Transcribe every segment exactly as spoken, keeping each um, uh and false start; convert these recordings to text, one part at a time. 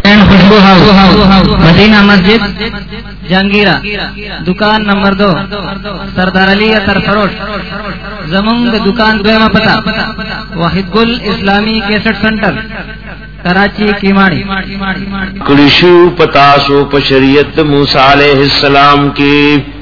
खुशबू house, Medina मस्जिद, जहांगीरा, दुकान नंबर दो, सरदार अली अतर फरोश। जमुंग दुकान द्वेमा पता वाहिद गुल इस्लामी केसट सेंटर, कराची कीमाड़ी। कुलिशु पतासो पशरियत मूसा अलैहिस्सलाम की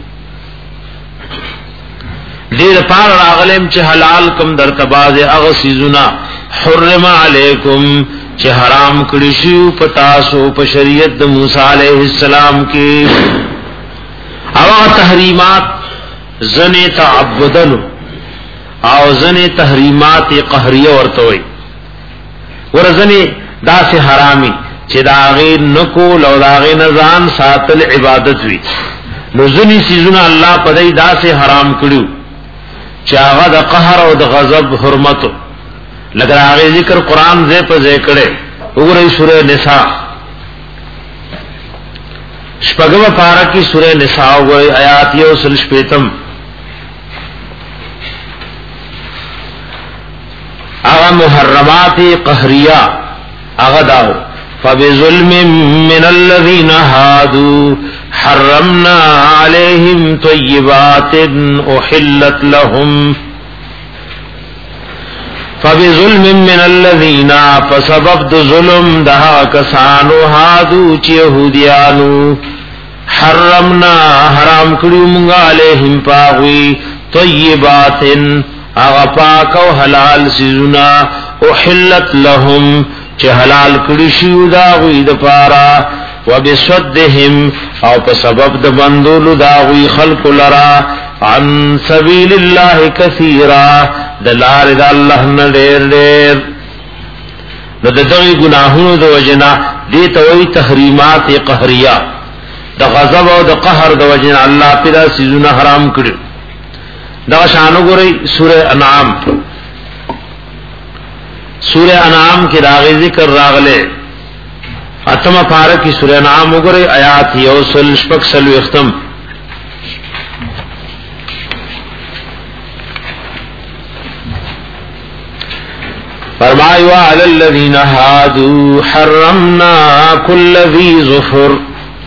दीर पार रागलेम च हलाल कम दर तबाज अगसीजुना हुर्रमा अलैकुम च हराम कुलिशु पतासो पशरियत मूसा अलैहिस्सलाम की अवा तहरीमात जने तअब्बुदन और जने तहरीमात कहरिया वर्तोई वर जने दा से हरामी चे दागे नको लौदागे नजान सातल इबादत हुई नजुनी सीजुना अल्लाह पदई दा से हराम कड़ू चागा द कहर और द गजब हुरमतो लगर आगे जिक्र कुरान जे पर जे करे उगरई सूरह निसा शपगव पारा की सूरह निसा उगरई आयातियों सलशपेतम आगा मुहर्रमात कहरिया अगदाओ फबिजुल्मिन मिनल्लज़ीना हादू हर्रमना अलैहिम तय्यिबातिन उहिल्लत लहुम फबिजुल्मिन मिनल्लज़ीना फसबब जुल्म दहा कसानो हादू यहूदियानु हर्रमना हराम करू मुंगा अलैहिम पागवी तय्यिबातिन आगा पाक और हलाल सीजुना उहिल्लत लहुम चे हलाल कड़ी शियुदा हुई दपारा वबिस्वद्दिहिम और पर सबब द बंदोलु दावी खल्क लरा अन सबीलिल्लाह कसीरा दलार द अल्लाह न डेर डेर न दगी गुनाहों द वजना देता वही तहरीमात कहरिया द गजब और द कहर द वजना अल्लाह पिदा सीजुना हराम कड़ी दा शानो गुरई सूरह अनाम सूरह अनाम के रागे जिक्र रागले अतम पारक की सूरह अनाम गुरई आयात यौसल शपक सलु इख्तम फरमाया अलल्लज़ीना हादू हर्रमना कुल्ल ज़ी ज़ुफ़ुर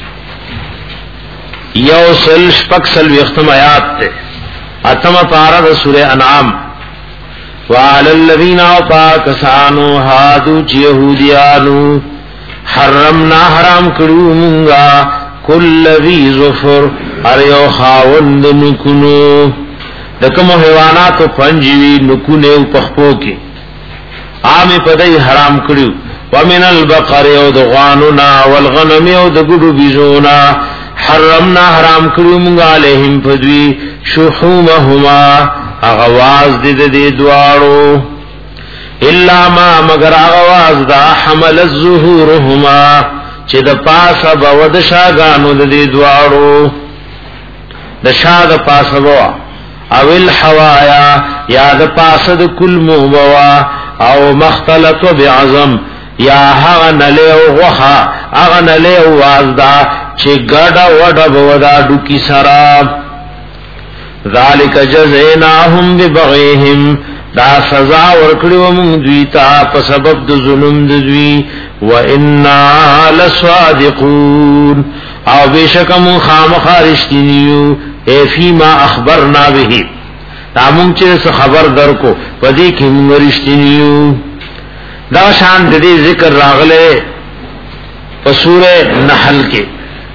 यौसल शपक सलु इख्तम आयात थे अतम पारा सूरह अनाम वालल्लज़ीना पाकसानो हादू यहूदियानु हर्रमना हराम करू मुंगा कुल्ल ज़ी ज़ुफ़ुर अरे खावंद नुकुनो दकम हैवाना तो पंजीवी नुकुने पखपो के आमे पदई हराम करू वमिनल बक़रे और दगानुना वलगनमे और दगुडु बिजोना हर्रमना हराम करू मुंगा अलैहिम फद्वी शुहूमहुमा आवाज दे दे द्वारो इल्ला मा मगर आवाज दा हमल ज़ुहूरहुमा चे द पासा बवद शागानो दे द्वारो द शाद पासा बवा अविल हवाया या द पासा द कुल्मो बवा औ मख्तलत बिअज़म या हगनले वहा अगनले वाजदा चे गड़ा वड़ा बवदा डुकी सराब ذالک جزیناهم ببغیهم دا سزا ورکڑو من دویتا پسبب دو ظلم دوی و انا لصادقون او بیشک من خام خارشتینیو اے فیما اخبرنا بهی دا من چرس خبر در کو پدی کی من رشتینیو دا شان دی ذکر راغلے پسور نحل کے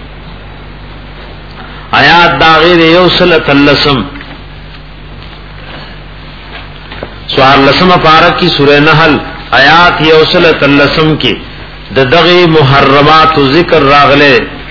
آیات داغیر یوصلت اللسم سوار لسم پارک کی سورہ نحل آیات یوصلت اللسم کی ددغی محرمات و ذکر راغلے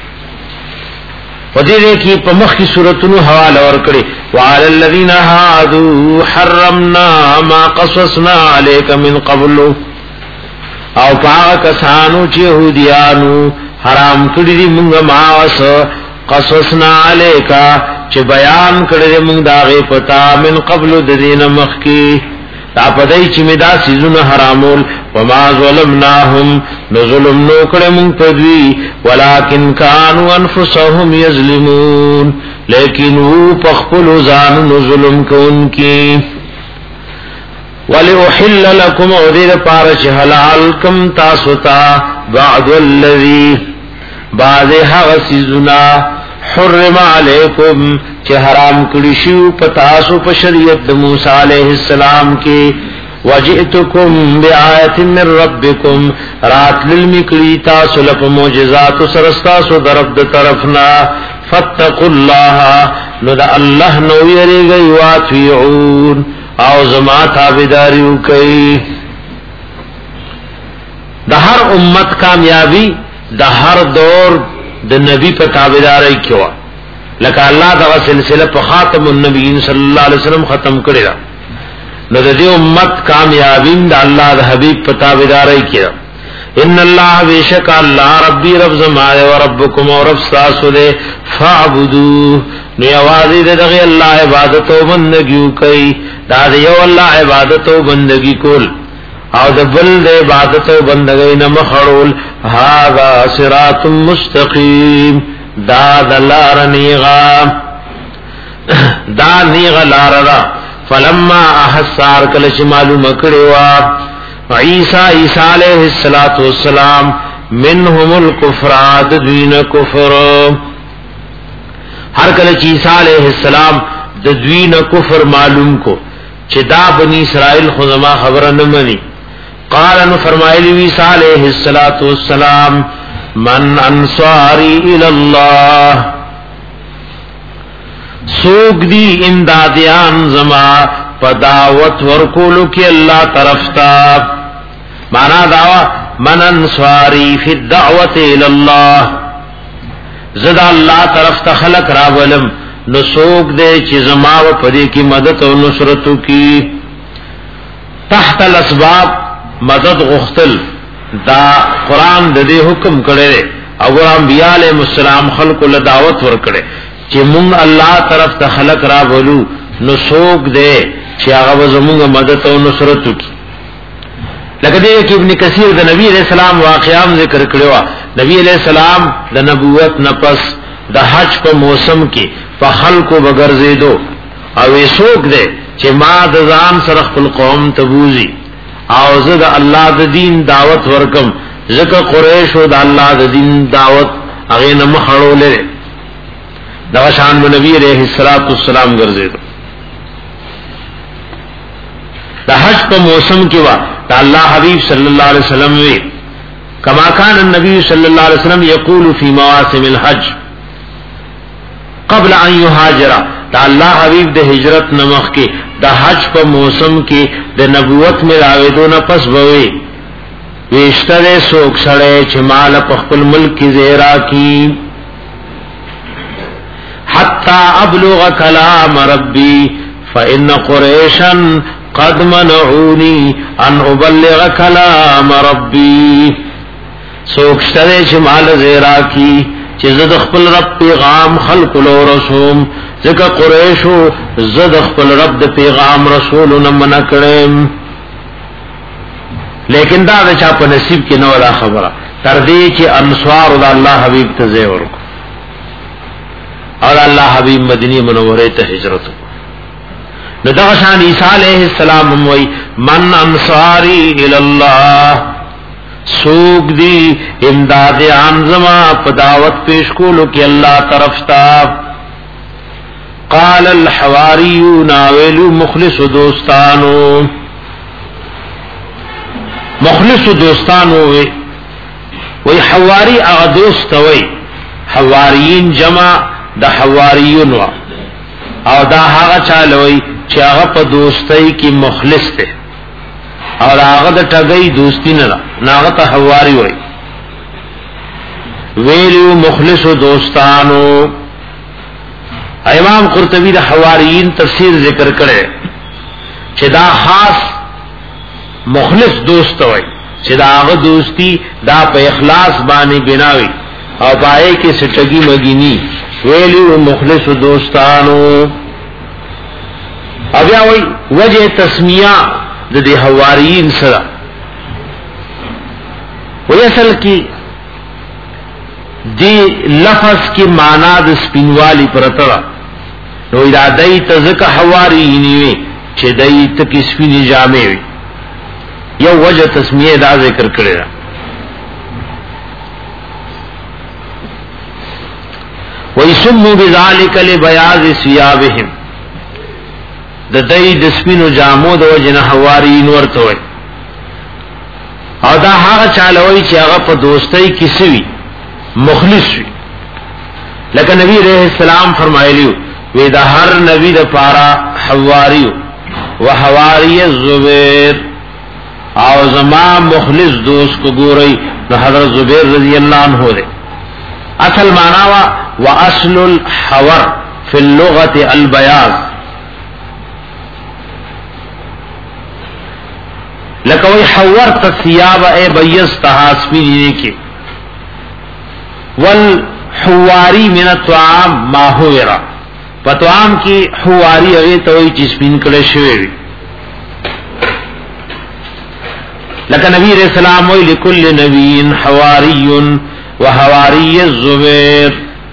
ودیدے کی پمخ کی سورتنو حوال ورکڑی وعلى الذین هادو حرمنا ما قصصنا علیک من قبلو او پاک کسانو چیہودیانو حرام کردی منگا ماوس قصصنا علیکا چه بیان کرده منگ داغی پتا من قبل ددین مخی تا پدای چه مدا سیزون حرامول وما ظلمناهم نظلم نو کرده منگ پدوی ولیکن کانو انفسهم یظلمون لیکن او پخپل زانو نظلم کن کی ولأحل لكم اودیر پارچ حلال کم تاسوتا بعد الذی بعد حغسیزنا حرم علیکم چه حرام کړشو پتاسو په شریعت د موسی علیہ السلام کې وجئتکم بآیت من ربکم رات للمکلی تاسو لپ معجزات سرستاسو درب د طرفنا فاتقوا الله نو دا الله نو یریږي واطیعون او زما تابعداریو کوي. د هر امت کامیابی د هر دور د نبی په تابعداري کیوا لکه الله دا سلسله په خاتم النبیین صلی الله علیه وسلم ختم کړی دا نو د دې امت کامیابی د الله د حبیب په تابعداري کیوا. ان الله بیشک الله ربی رب زما او ربکم او رب تاسو دې فعبدوه نو یوازې دغه الله عبادت او بندګي کوي دا یو الله عبادت او بندګي کول او د بل د عبادت او بندګۍ نه مخړول هاذا صراط مستقیم دا دلار نیغا دا نیغا لارا فلما احسار کل چه معلوم کڑوا عیسیٰ عیسیٰ علیہ السلام منهم الکفرات دوین کفر ہر کل چه عیسیٰ علیہ السلام د دوین کفر معلوم کو چه دا بنی اسرائیل خودما خبر نمانی قال ان فرمائلی عیسیٰ علیہ السلام من انصاری الاللہ سوک دی امدادیان زما پداوت ورکولو کی اللہ طرف تا مانا دعوی من انصاری فی الدعوت الاللہ زدہ اللہ طرف تا خلق راولم نسوک دے چی زما و پدی کی مدد و نصرتو کی تحت الاسباب مدد غختل دا قرآن د دې حکم کړي او انبیاء علیهم السلام خلق له دعوت ور کړي چې مونږ الله طرف ته خلق را بولو نو سوق دې چې هغه زموږ مدد او نصرت وکړي. لکه دې کې ابن کثیر د نبی علیہ السلام واقعام ذکر کړو. نبی علیہ السلام د نبوت نفس د حج په موسم کې په خلقو بغرزیدو او یې سوق دې چې ما د ځان سره خپل قوم تبوزي او زه د الله د دین دعوت ورکم ځکه قریش او د الله د دین دعوت هغه نه مخړولې دا شان نبی عليه الصلاه والسلام ګرځیدو. د حج په موسم کې وا د الله حبیب صلی الله علیه وسلم وی کما کان النبی صلی الله علیه وسلم یقول فی مواسم الحج قبل ان یهاجر دا الله حبیب د هجرت نمخ کې د حج په موسم کې د نبوت میں راویدو نه پس بوي ویشتره سوک سړی چې مال په خپل ملک کې زیرا کی حتا ابلغ کلام ربی فإن قریشا قد منعوني ان ابلغ کلام ربی سوک سړی چې مال زیرا کی چې زه خپل رب پیغام خلق له رسوم ځکه قریشو زد خپل رب د پیغام رسولونه منع کړم لیکن دا د چا په نصیب کې نو دا خبره تر دې چې انصار د الله حبیب ته ځای ورکو او الله حبیب مدینه منوره ته هجرت نو دا شان عیسی علیہ السلام وی من انصاری الی الله سوق دی امداد انزما په دعوت پیش کولو کې الله طرف تا قال الحواریون ویلو مخلص دوستانو مخلص دوستانو وی وی حواری اغا دوست وی حواریین جمع دا حواریون وا او دا هغه چالوی چې هغه په دوستۍ کې مخلص ته او هغه د ټګۍ دوستی نه نه هغه ته حواری وی ویلو مخلص دوستانو. امام قرطبی د حواریین تفسیر ذکر کړي چې دا خاص مخلص دوست وي چې دا هغه دوستی دا په اخلاص باندې بناوي او پای کې سټګي مګيني ویلو مخلص دوستانو. بیا وی وجه تسمیه د دې حواریین سره وی اصل کې دی لفظ کی معنا د سپینوالی پرتړه نو ارادای تزک حواریین وی چې دای ته کسبی جامې وي. یو وجه تسمیه دا ذکر کړی وَيَسُمُّ بِذَلِكَ لِبَيَاضِ ثِيَابِهِمْ د دای د سپینو جامو د وجنه حواریین ورته وي او دا هغه چالوي چې هغه په دوستۍ کې سوي مخلص وي لکه نبی رحم السلام فرمایلیو وی دا هر نبی د پارا حواریو وحواری الزبیر او زما مخلص دوست کو ګورئ نو حضرت زبیر رضی اللہ عنہ دے اصل معنی وا واصل الحور فی اللغت البیاض لکوی حورت الثياب اے بیضتها سپینی کی والحواری من الطعام ما ہوئرا پتوام کی حواری اگے توی چی سپین کلے شوئے وی لکہ نبی علیہ السلام وی لکل نبی حواری وحواری الزبیر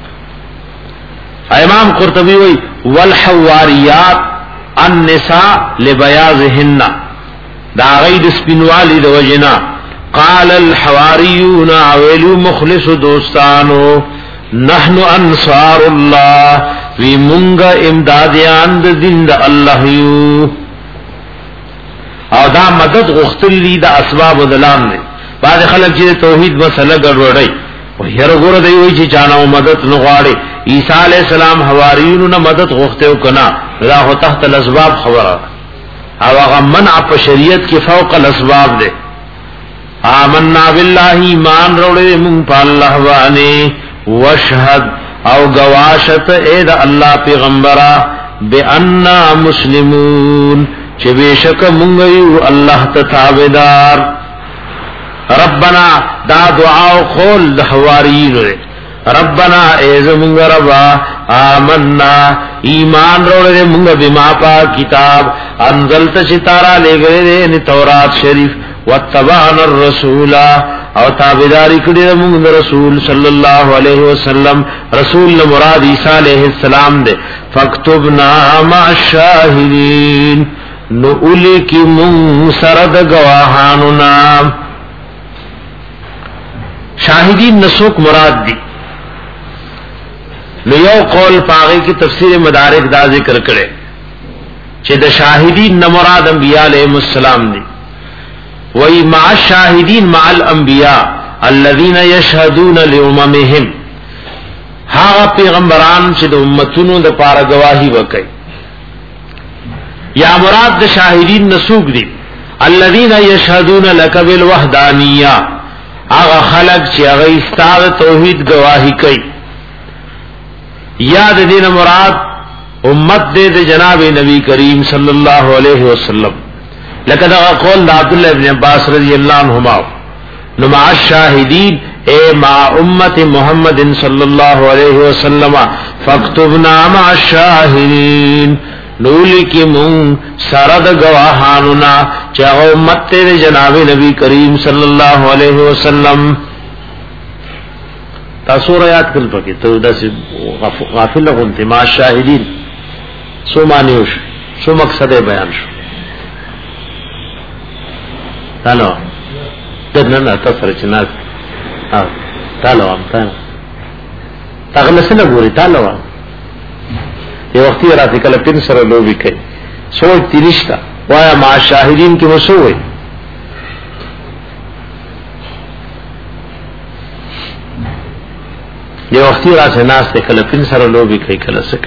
امام قرطبی وی والحواریات النساء لبیاضهن دا غید سپینوالی دا وجنا قال الحواریون عویلو مخلص دوستانو نحن انصار اللہ وی منگا امدادیان دا دین دا اللہ یو او دا مدد غختل لی دا اسباب دلام نے بعد خلق چیز توحید مسئلہ گڑوڑی و ہیر گور دی ہوئی چی چاناو مدد نغاڑی عیسیٰ علیہ السلام حواریون نا مدد غختیو کنا دا ہو تحت الاسباب خبرہ او اغا منع پا شریعت کی فوق الاسباب دے آمنا باللہ ایمان روڑے من پا اللہ وانے وشہد او گواشت اید اللہ پیغمبرہ بے انا مسلمون چه بے شک منگیو اللہ تتابدار ربنا دا دعاو خول دا حواریین رے ربنا ایز منگ ربا آمنا ایمان روڑے منگ بما پا کتاب انزلت ستارا لے گئے دے تورات شریف واتبعنا الرسول او تابداری کڑی منگ رسول صلی اللہ علیہ وسلم رسول مراد عیسیٰ علیہ السلام دے فاکتبنا مع الشاہدین نو اولی کی من سرد گواہاننا شاہدین نسوک مراد دی نو یو قول پاغی کی تفسیر مدارک دا ذکر کرے چہ دا شاہدین نمراد انبیاء علیہ السلام دی وی مع الشاہدین مع الانبیاء الذین یشہدون لاممہم ہاں پیغمبران چہ دا امتونو دا پارا گواہی وکئی یا مراد دا شاہدین نسوک دی الذین یشہدون لک بالوحدانیہ آغا خلق چی اغا استاد توحید گواہی کئی یاد دین مراد امت دے دے جناب نبی کریم صلی اللہ علیہ وسلم لقد اغا قول دا عبداللہ ابن عباس رضی اللہ عنہما نمع الشاہدین اے مع امت محمد صلی اللہ علیہ وسلم فاکتبنا مع الشاہدین نولی کی من سرد گواہاننا چاہو امت تیرے جناب نبی کریم صلی اللہ علیہ وسلم تاثور یاد کل پکی تو دا سی غافل لگنتی مع شاہدین سو معنیو شو سو مقصد بیان شو تالو دن نا تصر چناز تالو ام تالو تاغلسی نگوری تالو ام یہ وقتی راتی کل پن سر لوبی کئی سوچ تی رشتہ وایا مع شاہدین کی مسوئی یہ وقتی را سے ناس تے کل پن سر لوبی کئی کل سکے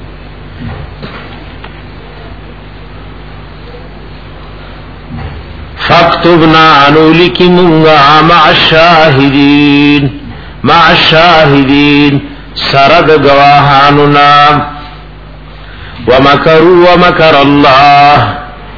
فاکتبنا انولی کی منگا مع الشاہدین مع الشاہدین سرد گواہاننا ومکروا ومکر اللہ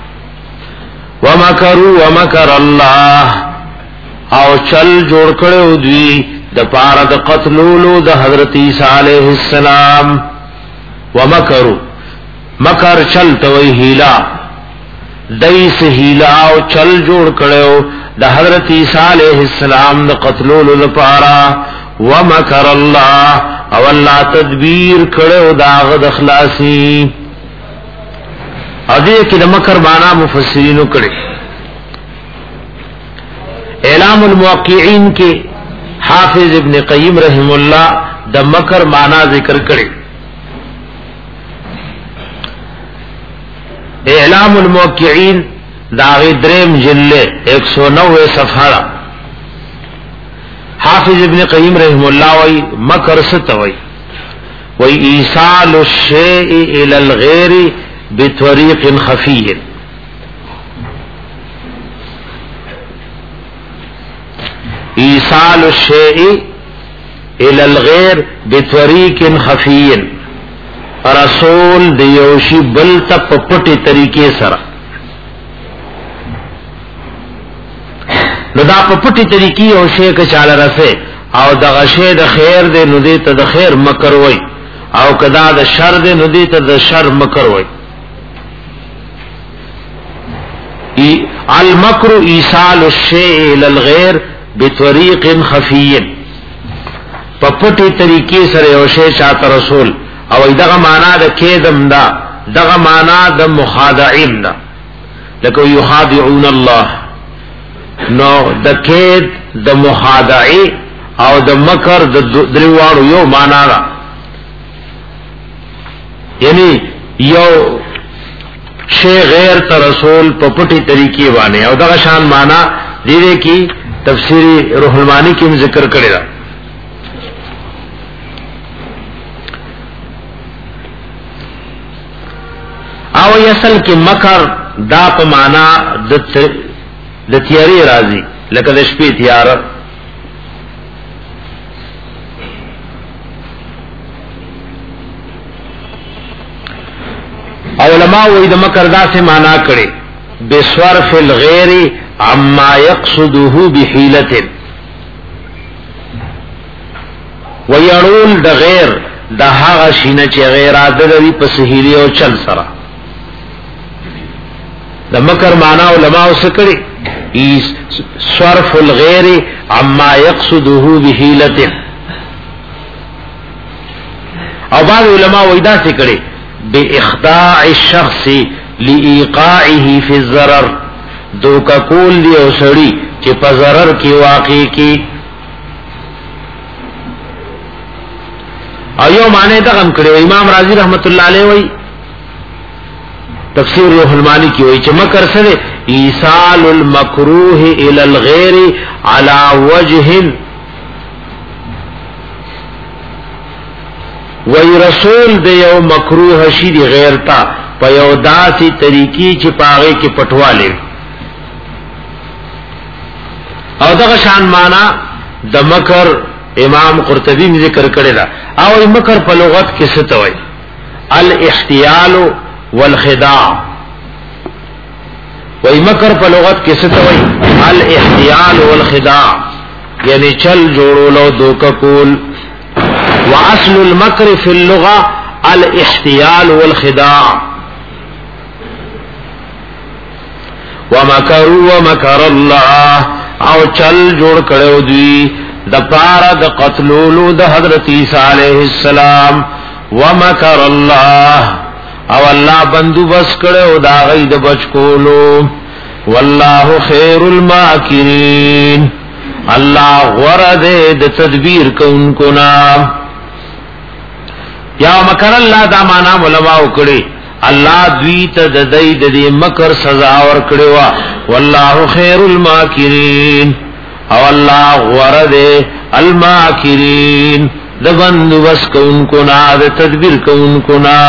ومکروا ومکر اللہ او چل جوڑ کڑے دوی د پارا د قتلولو د حضرت عیسیٰ علیہ السلام ومکروا مکر چل توی ہیلا دیس ہیلا او چل جوڑ کڑے د حضرت عیسیٰ علیہ السلام د قتلولو د پارا ومکر اللہ او اللہ تدبیر کڑے داغ دخلاسی او دې کې د مکر معنا مفسرینو کړي. اعلام الموقعین کې حافظ ابن قیم رحم الله د مکر معنا ذکر کړي. اعلام الموقعین دا غدریم جلے ایک سو نوے صفحہ. حافظ ابن قیم رحم اللہ وی مکر ستوی وی ایصال الشیء الى الغیر بطریق خفی. ایصال الشیء الى الغیر بطریق خفی، رسول دیوشی بل تا پپٹی طریقے سرا. نو دا پپٹی طریقی او شی که چاله رسه او د غشه د خیر د نو دې ته د خیر مکر وای او کدا د شر د نو دې ته د شر مکر وای. ای المکر ایصال الشیء الى الغیر بطریق خفی، پپٹی طریقې سره او شی چاته رسول او دغه معنا د کېدم دا، دغه معنا د مخادعین دا، لکه یخادعون الله. نو د کید د مخادعی او د مکر د دریوانو یو معنا دا، یعنی یو شی غیر ته رسول په پټي طریقې باندې او دغه شان معنا دیره کی تفسیری روح المانی کې ذکر کړی دا. او اصل کې مکر دا په معنا د د تیاری راځي، لکه د شپې تیار. علماء وې د مکر دا سے معنا کړي بصرف الغیر عما يقصده بحیلة، ويرول د غیر د هغه شینه چې غیر عادل وي په سهیلی او چل سره. د مکر معنا علماء وسکړي صرف الغیر عما يقصده بحیلة، او بعض علماء وېدا سکړي باخداع الشخص لإيقاعه في الضرر، دوکا کول دی او سړی چې په ضرر کې واقع کی. ایو معنی دا هم کړي. امام رازی رحمت الله علیه وی تفسیر روح المانی کی وی چې مکر سره ایصال المکروه الى الغیر على وجه، وی رسول د یو مکروه شی دی غیر تا په یو داسې طریقې چې پاغه کې پټواله. او دغه شان معنا د مکر امام قرطبی ذکر کړی دا. او مکر په لغت کې څه ته وایي؟ الاحتیال والخداع. وای مکر په لغت کې څه ته وایي؟ الاحتیال والخداع، یعنی چل جوړولو دوکا کول. واصل المکر فی اللغه الاحتیال والخداع. ومکروا ومکر الله، او چل جوړ کړو دوی د پاره د قتلولو د حضرت عیسی علیہ السلام. ومکر الله، او الله بندوبس کړو دا غي د بچکولو. والله خیر الماکرین، الله غرد د تدبیر کوونکو نام. یا مکر الله دا معنا علماء وکړي الله دوی ته د دې د مکر سزا ور کړو. والله خیر الماکرین، او الله غرد الماکرین د بندوبس کوونکو نا، د تدبیر کوونکو نا.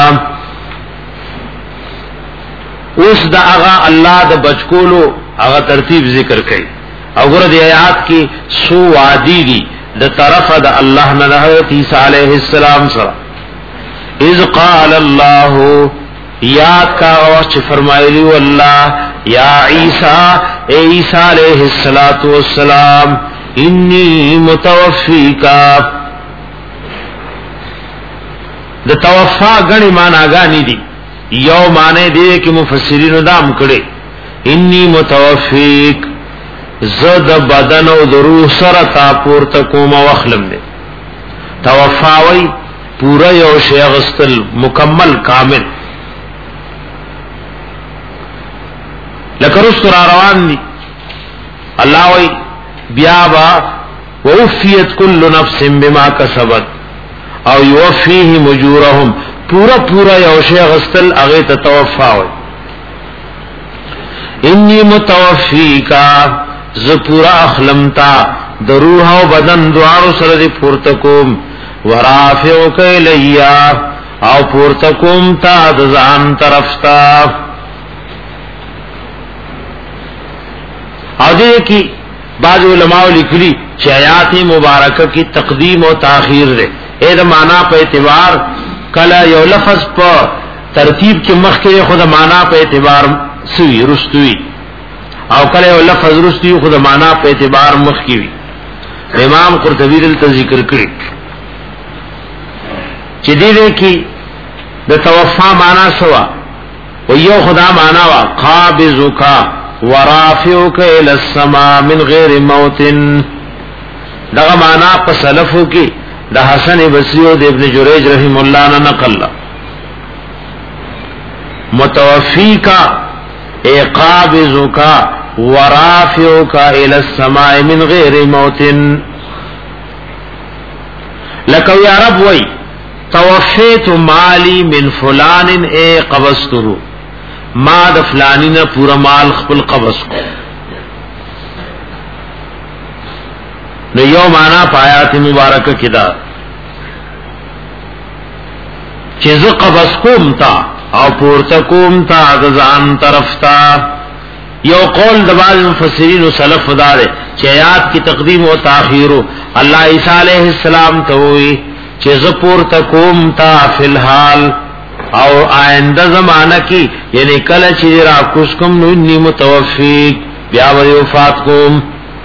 اوس دا هغه الله د بچکولو هغه ترتیب ذکر کړي. او ګور دې آیات کې سو وادي دي د طرفه د الله نه حضرت عیسی علیہ السلام سره. اذ قال الله، یاد کا اوچ فرمایلی والله یا عیسی، اے عیسی علیہ الصلوۃ والسلام، انی متوفیکا. د توفا غنی معنا غانی دي. یو معنی دی کہ مفسرین دام کړي انی متوفیک، زد بدن او روح سره تا پورته کوم وخلم دي. توفاوی پورا یو شی غستل، مکمل کامل. لکه رسل را روان دي الله وی بیا با ووفیت کل نفس بما کسبت او یوفیهم اجورهم پورا پورا یو شی غستل هغه ته توفا وي انی متوفیکا ز پورا اخلمتا د روح او بدن دوارو سره دی پورته کوم ورافعک الیا او پورته کوم تا د ځان طرف تا او دې کی بعض علماء لیکلي چې آیات مبارکه کی تقدیم او تاخیر ده اې د معنا په اعتبار کله یو لفظ په ترتیب کې مخکې خود معنا په اعتبار سوی رستوی او کله یو لفظ رستوی خود معنا په اعتبار مخکې وي امام قرطبی دلته ذکر کړی چې دې کې د توفا معنا سوا او یو خدا معنا وا قابضک ورافعک الى السماء من غیر موت دغه معنا په سلفو کې د حسن بصری او د ابن جریج رحم الله نے نقل متوفیکا اقابضک ورافعک الى السماء من غیر موت لکه یا رب وای توفیت مالی من فلان اے قبضته ما د فلانی نه پورا مال خپل قبض کو نو یو معنا پایات مبارکه کدا چې ز قبض کوم تا او پورته کوم تا د ځان طرف تا یو قول د بعض مفسرین او سلف دار چې آیات کی تقدیم او تاخیر الله عیسی علیہ السلام ته وی چې ز پورته کوم تا فی الحال او آئنده زمانہ کی یعنی کله چې را کوش کوم نو نی متوفیق بیا وری وفات کوم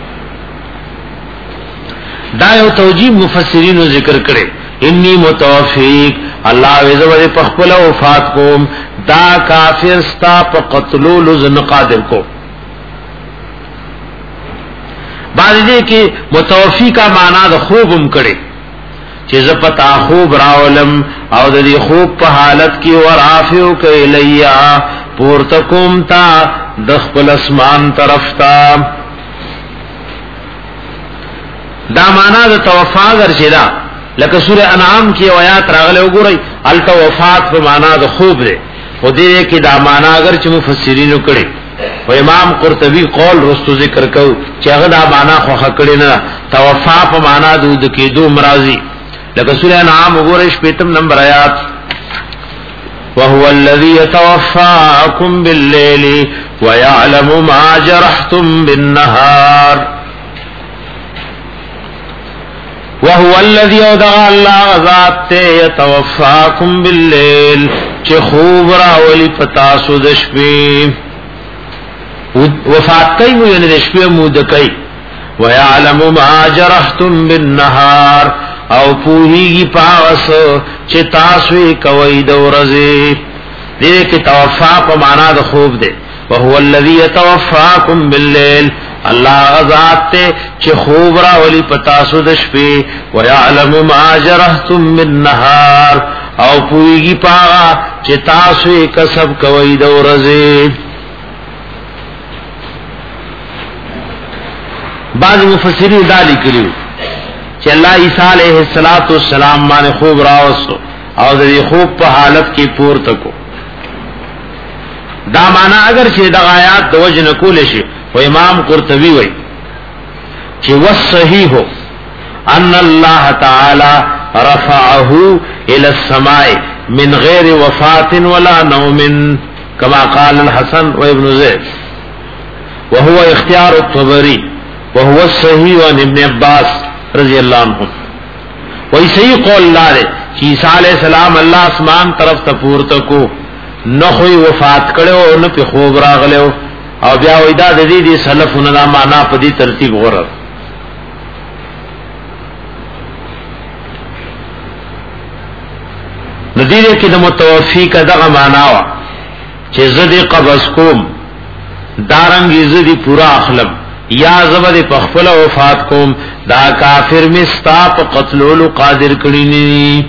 دا یو توجیه مفسرین ذکر کړي انی متوفیق الله عزوجل په خپل وفات کوم دا کافر ستا په قتلولو زن قادر کو بعد دې کې متوفی کا معنا د خوبم کړي چې ز پتا خوب راولم او د دې خوب په حالت کې ورافیو کې الیا پورته کوم تا د خپل اسمان طرف تا دا معنا د توفا ورچدا لکه سوره انعام کې آیات راغله وګورئ التوفات په معنا د خوب ده او دې کې دا معنا اگر چې مفسرینو کړي او امام قرطبی قول رستو ذکر کو چې هغه دا معنا خو کړي نه توفا په معنا د کې دو مرضی لکه سورہ انعام وګورئ شپږم نمبر آیات وهو الذي يتوفاكم بالليل ويعلم ما جرحتم بالنهار وهو الذي يدعى الله ذات يتوفاكم بالليل چې خوب راولي پتا سو د شپې وفات کوي نو یعنی د شپې مود کوي ويعلم ما جرحتم بالنهار او پوهیږي پاس چې تاسو کوي د ورځې دې کې توفا په معنا د خوب ده وهو الذي يتوفاكم بالليل الله ذات چې خوب را ولي پتا سو د شپې ويعلم ما جرحتم بالنهار او پوهیږي پاس چې تاسو کسب کوي د ورځې بعض مفسرین دا لیکلي چې الله عیسی علیہ السلام باندې خوب راوستو او د خوب په حالت کې پورته کو دا معنا اگر چې د آیات د وجه نقول شي او امام قرطبی وایي چې والصحیح ان الله تعالی رفعه الى السماء من غیر وفات ولا نوم كما قال الحسن وابن زيد وهو اختيار الطبري وهو الصحيح عن ابن عباس رضی اللہ عنہ وہی صحیح قول اللہ رے کہ عیسیٰ علیہ السلام اللہ اسمان طرف تپورتا کو نخوی وفات کرے و نپی خوب راغلے و او بیا ویدہ دی دی سلف ندا مانا پا دی ترتیب غرر ندیدے کی دا متوفی کا دغا ماناوا چه زد قبض کوم دارنگی زدی پورا اخلم یا زبد پخپل وفات کوم دا کافر مستا په قتلولو قادر کړي ني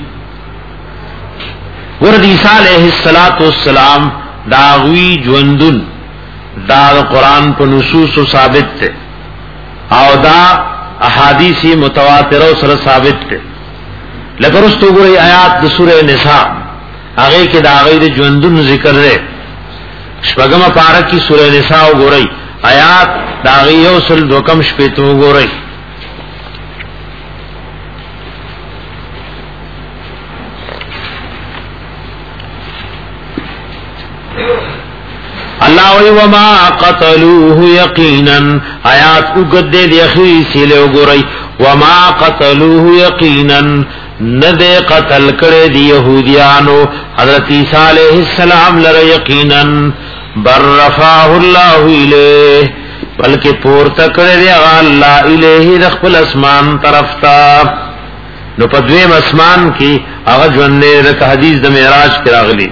ورته عیسی علیہ الصلات والسلام داوی ژوندون دا قرآن په نصوص ثابت ته او دا احادیث متواتره سره ثابت ته. لکه رستو ګورې آیات د سوره نساء هغه کې دا غیر ژوندون ذکر لري. شپږمه پارہ کې سوره نساء وګورئ آیات دا غیو سل دوکم شپې ته وګورئ. اللہ وی وما قتلوه یقینا آیات اگد دے دی اخیسی لے گوری وما قتلوه یقینا ندے قتل کرے دی یہودیانو حضرت عیسیٰ علیہ السلام لر یقینا بر رفاہ اللہ الیہ بلکہ پورتا کرے دی اللہ الیہ رخبل اسمان طرفتا. نو پدویم اسمان کی اغد جوندے رک حدیث دا معراج کراغلی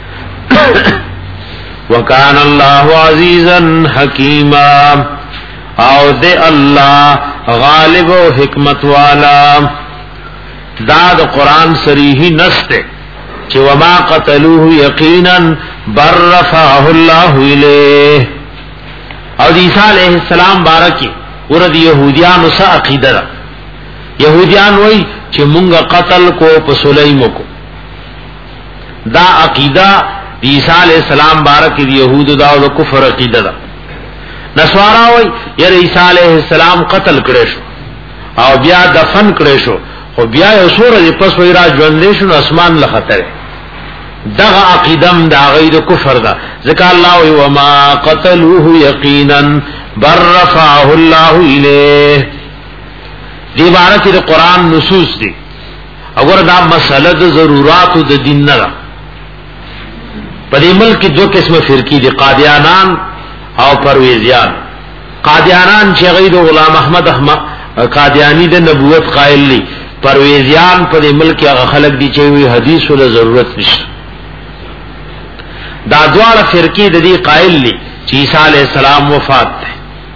وکان اللہ عزیزا حکیما او دے اللہ غالب و حکمت والا. داد قرآن سریحی نستے چی وما قتلوه یقینا بر رفعہ اللہ الیہ. او عیسیٰ علیہ السلام بارکی ورد یہودیان اسا عقیدہ دا یہودیان وی چی منگا قتل کو پسلیمو کو دا عقیدہ عیسیٰ علیہ السلام بارک دی یہود دا او کفر عقیدہ دا. نسوارا وی یر عیسیٰ علیہ السلام قتل کرے شو او بیا دفن کرے شو او بیا یو سورہ دی پس وی را جوندے شو اسمان لخطر دغا عقیدم دا غیر کفر دا. ذکر اللہ وی وما قتلوه یقینا بر رفعه اللہ الیہ. دی بارک دی قرآن نصوص دی اگر دا مسئلہ دا ضرورات دا دین ندا. پدی ملک دو قسم فرقی دی قادیانان او پرویزیان. قادیانان چی غید غلام احمد احمد قادیانی دی نبوت قائل لی. پرویزیان پدی ملک اغا خلق دی چیوی حدیث ولا ضرورت نشت. دا دوار فرقی دی قائل لی چی عیسیٰ علیہ السلام وفات تے.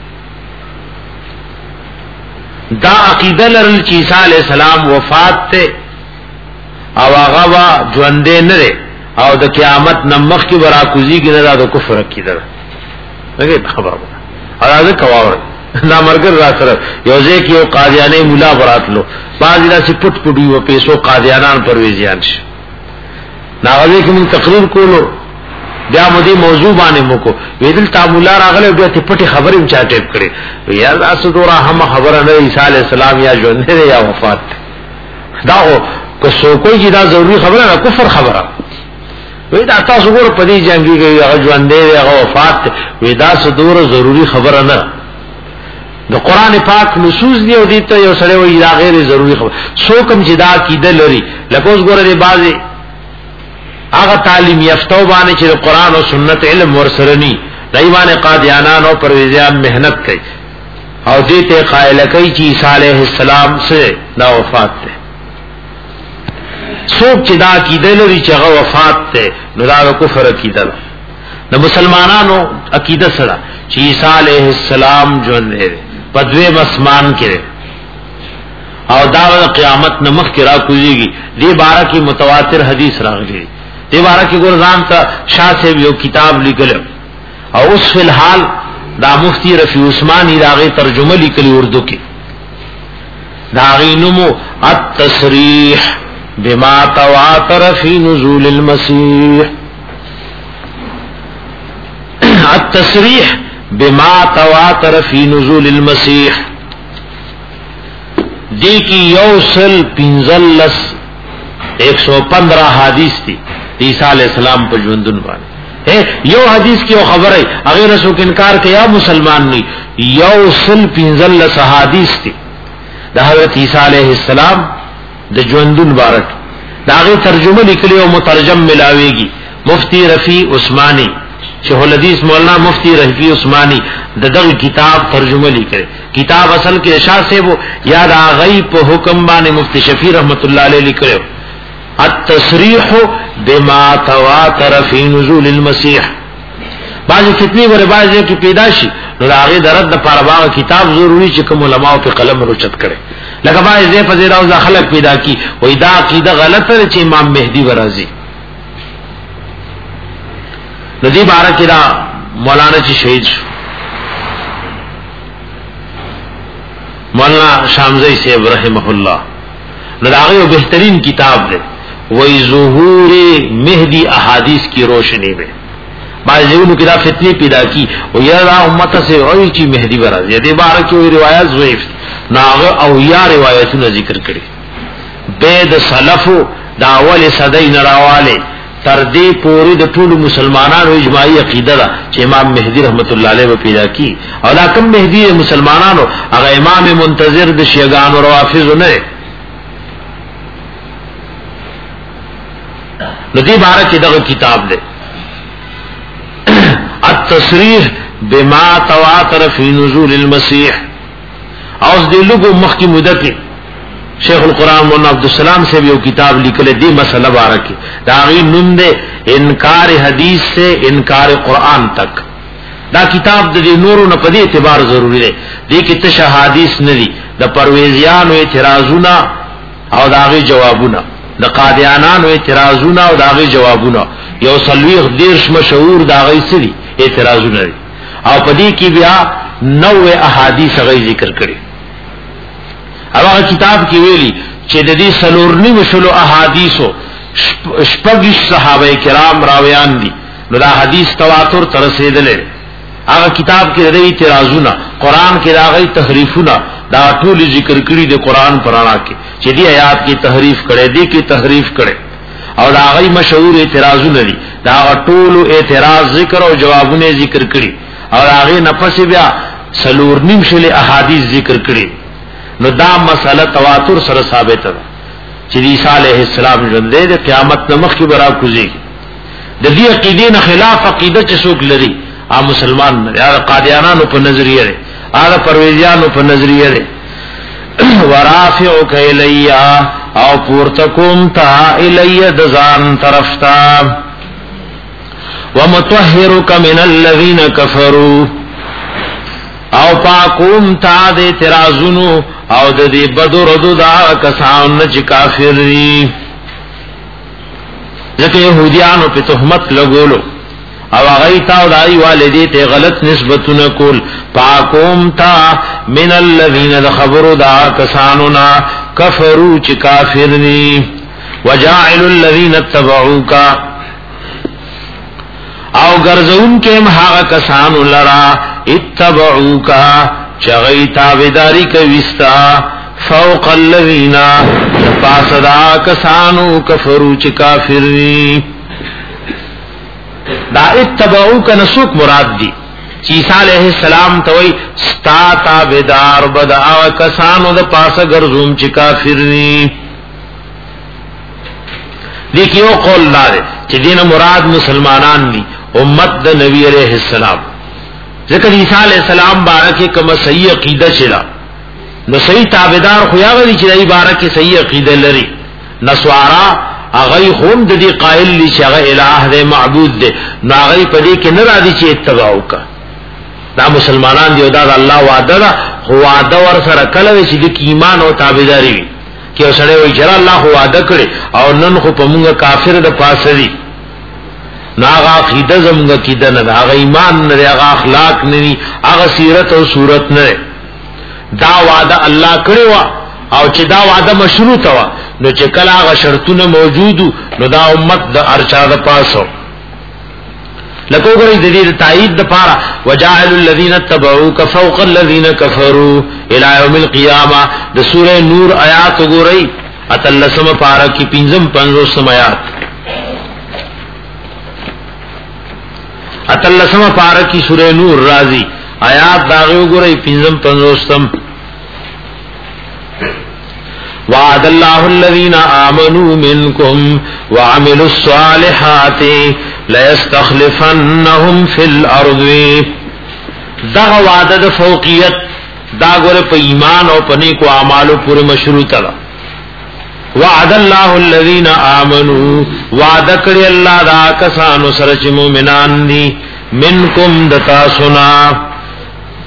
دا عقیدہ لرل چی عیسیٰ علیہ السلام وفات تے او آغا جوندے نرے او د قیامت نمخ کی براکوزی کی ندا د کفر کی در لگے خبر بنا اور کواور نامرگر را سره یوزے کی او قادیانی مولا برات لو بعض دا سی پټ پټي و پیسو قادیانان پرویزیان شي ناغه کی من تقریر کولو بیا مودي موضوع باندې مکو ویدل تا مولا راغله بیا ته پټي خبرې چا ټیپ کړي یا تاسو دورا هم خبره نه عیسی علی السلام یا ژوند یا وفات دا کو سو کوئی دا ضروری خبره نه کفر خبره وی دا تاسو ګور پدی جنگي گئی هغه ژوند دی هغه وفات وی دا صدور ضروری خبره نه. د قران پاک نصوص دی او دې ته یو سره وی دا غیر ضروری خبره سو کوم چې دا کیده لري لکه اوس ګور دی بازي هغه تعلیم یافتو باندې چې قران او سنت علم ورسرنی دای باندې قادیانان او پرویزیان مهنت کوي او دې ته قائل کوي چې عیسی علیہ السلام سے دا وفات ده. سوک چې دا عقیده لري چې هغه وفات ته نو دا کفر عقیده ده. د مسلمانانو عقیده سره چې عیسی علیہ السلام ژوند دی په دوی مسمان کې او دا د قیامت نمخ کې را کوزيږي. دې بارے کې متواتر حدیث راغلي. دې بارے کې ګورځان ته شاه صاحب یو کتاب لیکل او اوس فی الحال دا مفتی رفیع عثماني راغی ترجمه لیکلی اردو کې. دا غینمو التصریح بما تواتر فی نزول المسیح. التصریح بما تواتر فی نزول المسیح دی کی یوصل پنزلس ایک سو پندرہ حدیث تھی عیسیٰ علیہ السلام پر ژوندون باندې. یو حدیث کی وہ خبر ہے اگر رسول انکار کیا مسلمان نہیں یوصل پنزلس حدیث تھی دا حضرت عیسیٰ علیہ السلام د ژوندون بارک داغه ترجمه لیکلی او مترجم ملاویږي مفتی رفیع عثماني شیخ الحدیث مولانا مفتی رفیع عثماني دغه کتاب ترجمه لیکلی. کتاب اصل کې اشاره سے وہ یاد اغی په حکم باندې مفتی شفیع رحمت الله علیه لیکلو التصریح بما تواتر فی نزول المسیح. بعض کتنی ور بعض کی پیدا شي نو هغه درد د پاره کتاب ضروری چې کوم علماء په قلم رچت کړي لکه باید دې په زیرا او خلق پیدا کی وې دا عقیده غلطه چې امام مهدی ورازي. نو دې بارے کې دا مولانا چې شهید شو مولانا شامزی صاحب رحمه الله نو هغه یو بهترین کتاب دی وای ظهور مهدی احادیث کی روشنی میں بعضیونو کدا فتنی پیدا کی او یا امت سے وای چې مهدی برا دې بار کې وی روایت ضعیف ناغه او یا روایتونه ذکر کړي به د سلفو دا اول صدای نراواله تر دې پوری د ټول مسلمانانو اجماعي عقیده ده چې امام مهدی رحمت الله علیه و پیدا کی او دا کوم مهدی مسلمانانو هغه امام منتظر د شیعاګانو روافض نه ندی بارک دغه کتاب ده التصریح بما تواتر فی نزول المسیح اوس دې لوګو مخکی مده کې شیخ القرآن مولانا عبدالسلام سے بھی وہ کتاب لکھلے دی مسئلہ بارکی دا غی نم دے انکار حدیث سے انکار قرآن تک دا کتاب دا دی نورو نپدی اعتبار ضروری دے دی کی تش حدیث ندی دا پرویزیانو اعتراضونا او دا غی جوابونا دا قادیانانو اعتراضونا او دا غی جوابونا یو سلویخ دیرش مشہور دا غی سری اعتراضونا دی او پدی کی بیا نو احادیث غی ذکر کری هغه کتاب کې ویلي چې د دې سلورنی وشلو احادیثو شپږ صحابه کرام راویان دي نو دا حدیث تواتر تر رسیدلې هغه کتاب کې د اعتراضونه قران کې راغلي تحریفونه دا ټول ذکر کړي د قران پرانا کې چې دې آیات کې تحریف کړي دي کې تحریف کړي او دا غي مشهور اعتراضونه دي دا ټول اعتراض ذکر او جوابونه ذکر کړي او هغه نفس بیا سلورنی وشلې احادیث ذکر کړي نو دا مسئلہ تواتر سره ثابت ده چې عیسی علیه السلام ژوند دې قیامت نمخ کې برا کوزي د دې عقیدې نه خلاف عقیده چې څوک لري عام مسلمان نه یا قادیانانو په نظریه لري هغه پرویزیانو په نظریه لري ورافعک الیا او پورتکم تا الیا دزان طرفتا ومطهرک من الذین کفروا او پاکوم تا دے ترازونو او د دې بدو ردو دا کسان چې کافر دي ځکه يهوديانو په تهمت لګولو او هغه تا دای والدي ته غلط نسبتونه کول پاکوم تا من الذين خبروا دا کسانونا کفروا چې کافر دي وجاعل الذين اتبعوك او ګرځون کې هغه کسانو لرا اتبعوکا چغی تابداری کویستا فوق الذین فاسدا کسانو کفرو چی کافرنی دا اتبعوکا نسوک مراد دی عیسی علیہ السلام توی ستا تابدار بدا کسانو دا پاسا گرزوم چی کافرنی دیکھیو قول دارے چی دین مراد مسلمانان دی امت دا نبی علیہ السلام ذکر عیسی علیہ السلام بارکه کما صحیح عقیده چلا نو صحیح تابعدار خو یا غلی چې دای بارکه صحیح عقیده لري نسوارا هغه هم د دې قائل لي چې هغه الہ دې معبود دې نو هغه په دې کې نه را دي چې اتباع وکړه دا مسلمانان دی او دا الله وعده ده خو وعده ور سره کله چې د ایمان او تابعداري وي کې سره وي چې الله وعده کړي او نن خو په موږ کافر د پاسه دي ناغا عقیده زمونگا عقیده نده آغا ایمان نده آغا اخلاق نده آغا سیرت او صورت نده دا وعده اللہ کروا او چې دا وعده مشروط وا نو چې کله آغا شرطونه موجودو نو دا امت دا ارچا دا پاسو لکو گرئی دا دید تایید دا پارا وجاعل الذین اتبعوک فوق الذین کفروا الى یوم القیامة دا سورہ نور آیات گرئی اتلسم پارا کی پینزم پنزوستم آیات اتلسم پارا کی سورہ نور رازی آیات داغیو گرئی پینزم پنزوستم وعد اللہ الذین آمنوا منکم وعملوا الصالحات لیستخلفنہم فی الارض دا وعدہ دا فوقیت دا گرے پا ایمان او پنے کو اعمالو پورے مشروط دا وعد اللہ الذین آمنوا وعد کری اللہ دا کسانو سرچ مومنان دی منکم دتا سنا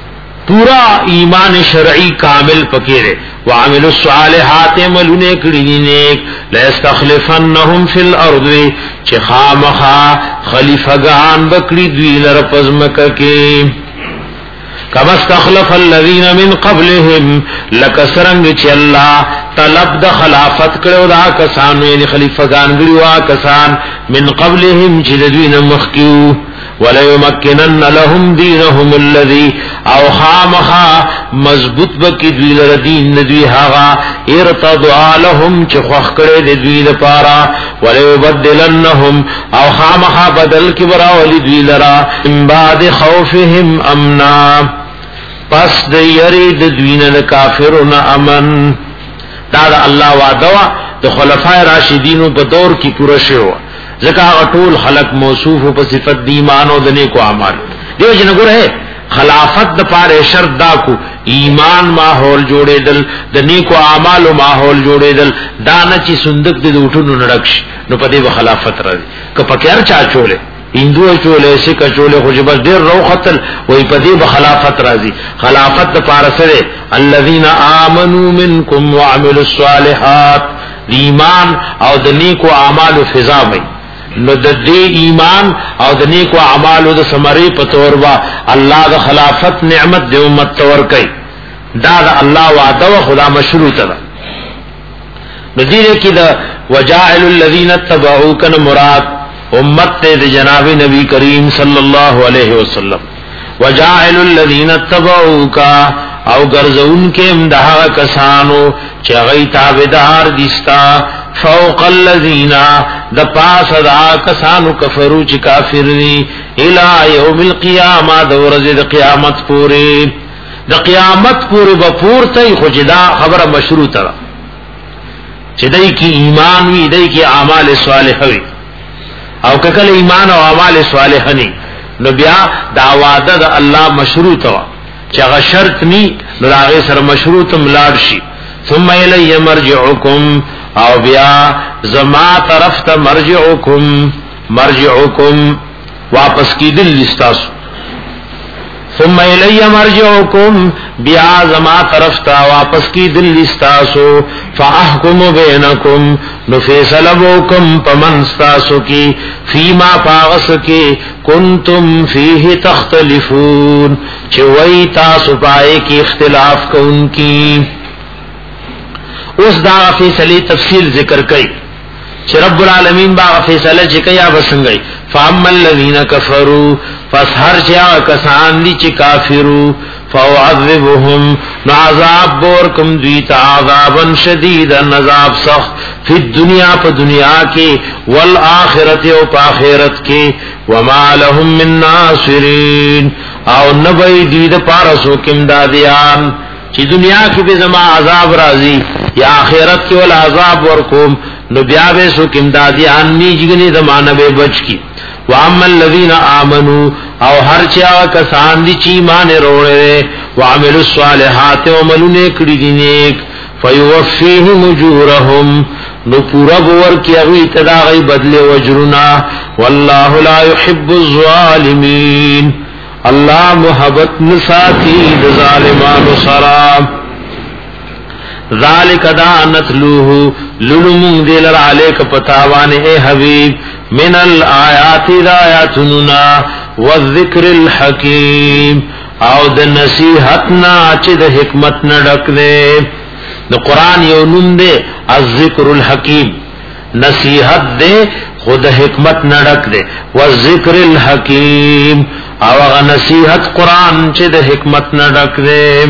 پورا ایمان شرعی کامل پکیرے وعملوا الصالحات عملونه کړي نیک لا استخلفنهم فی الارض چې خامخا خلیفګان بکړي دوی لره پزمکه کې کما استخلف الذين من قبلهم لکسرنگ چې الله طلب د خلافت کړو دا کسان یې خلیفګان ګړوا کسان من قبلهم چې دوی نه مخکیو ولا يمكنن لهم دينهم الذي او خامخا مضبوط بکی دوی لره دین دوی هغه ارتضوا لهم چې خوخ کړي د دوی لپاره ولا يبدلنهم او خامخا بدل کی برا ولي دوی لره من بعد خوفهم امنا پس د یری د دوی نه کافرون امن دا الله وعده د خلفای راشدینو په دور کې پوره شو ځکه ټول خلق موصوف په صفت د ایمان او د نیکو اعمال دیو جن ګره خلافت د پاره شرط دا کو ایمان ماحول جوړېدل د نیکو اعمال او ماحول جوړېدل دا نه چې صندوق د وټونو نړکش نو په دې به خلافت راځي که پکې هر چا چولې هندو چولې سکه چولې خو جبر ډېر رو قتل وای په دې به خلافت راځي خلافت د پاره سره الذين امنوا منكم وعملوا الصالحات ایمان او د نیکو اعمال فضا وي نو د دې ایمان او د نیکو اعمالو د ثمرې په تور وا الله د خلافت نعمت د امت تور کوي دا د الله وعده او خدا مشروط ده نذیر کې د وجاعل الذين اتبعوك مراد امت د جناب نبی کریم صلی الله علیه وسلم وجاعل الذين اتبعوك او ګرځون کې امدها کسانو چې غي تابعدار ديستا فوق الذين د پاس دا کسانو کفرو چې کافر دي الى يوم القيامه د ورځې د قیامت پورې د قیامت پورې به پورته خو جدا خبره مشروطه ده چې دای کی ایمان وی دای کی اعمال صالحه وی او کله ایمان او اعمال صالحه ني نو بیا دا وعده د الله مشروطه وا چې هغه شرط ني نو هغه سره مشروط ملاړ شي ثم الی مرجعکم او بیا زما طرف ته مرجعکم مرجعکم واپس کی دل لستاسو ثم الی مرجعکم بیا زما طرف ته واپس کی دل لستاسو فاحکم بینکم نفیسلبکم پمنستاسو کی فیما پاغس کی کنتم فیه تختلفون چوئی تاسو پائے کی اختلاف کون کی اس دا فیصله تفصیل ذکر کړي چې رب العالمین با فیصله چې کیا وسنګي فاما الذين كفروا فسحر جاء کسان دي چې کافرو فاعذبهم عذاب ورکم دوی عذابا شديدا عذاب سخت فی الدنیا په دنیا کې والآخرت او په آخرت کې وما لهم من ناصرین او نبی دې د پارسو کې امدادیان چې دنیا کې به زما عذاب راځي یا آخرت کې ول عذاب ورکوم نو بیا به سو کې امدادیان نیجګنی زمانه به بچ کی واما الذين امنوا او هر چا کسان دي چې ایمان وروړي وعملوا الصالحات وعملوا کړي دي نیک فيوفيهم اجورهم نو پورا ور کې هغه تدا غي بدله وجرنا والله لا يحب الظالمين الله محبت نساتی د ظالمانو سره ذالک دا نتلوه للمون دل علیک پتاوان اے حبیب من الآیات آیاتنا والذکر الحکیم او د نصیحتنا چې د حکمت نه ډک دی د قران یو نوم دی الذکر الحکیم نصیحت دی خود حکمت نه ډک دی والذکر الحکیم او هغه نصیحت قران چې د حکمت نه ډک دی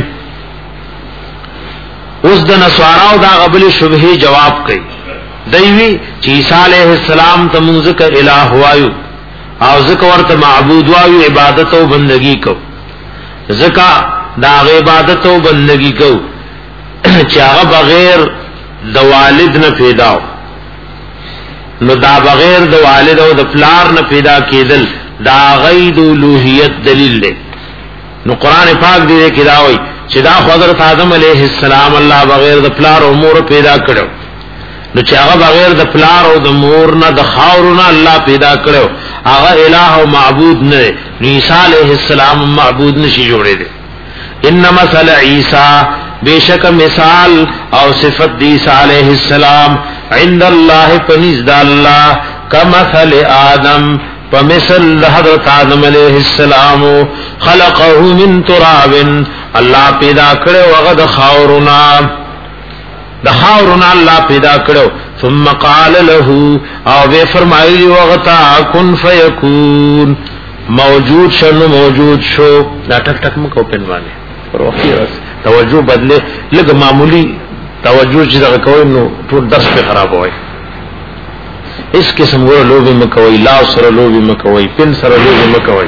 اوس د نصاراو دا قبل شبهه جواب کوي دوی چې عیسی علیہ السلام ته موږ ک الہ وایو او ځکه ورته معبود وایو عبادت او بندگی کو ځکه دا عبادت او بندگی کو چې هغه بغیر د والد نه پیدا نو دا بغیر د والد او د پلار نه پیدا کېدل دا غید الوهیت دلیل دی نو قران پاک دې کې دا وایي چې دا حضرت آدم علیہ السلام الله بغیر د پلار او مور پیدا کړو نو چې هغه بغیر د پلار او د مور نه د خاور نه الله پیدا کړو هغه الہ او معبود نه عیسی علیہ السلام معبود نشي جوړې دي ان مثل عیسی بیشک مثال او صفت عیسی علیہ السلام عند الله پنځ د الله کمثل آدم فمثل حضرت آدم علیہ السلام خلقه من تراب الله پیدا کړو هغه د خاورنا د خاورنا الله پیدا کړو ثم قال له او به فرمایلی وغتا کن فیکون موجود شنو موجود شو دا ټک ټک مکو پنوانه روحي توجه بدله لګ معمولی توجه چې دا کوي نو ټول درس په خراب وای اس قسم ګور لوبي مکوي لا سره لوبي مکوي پن سره لوبي مکوي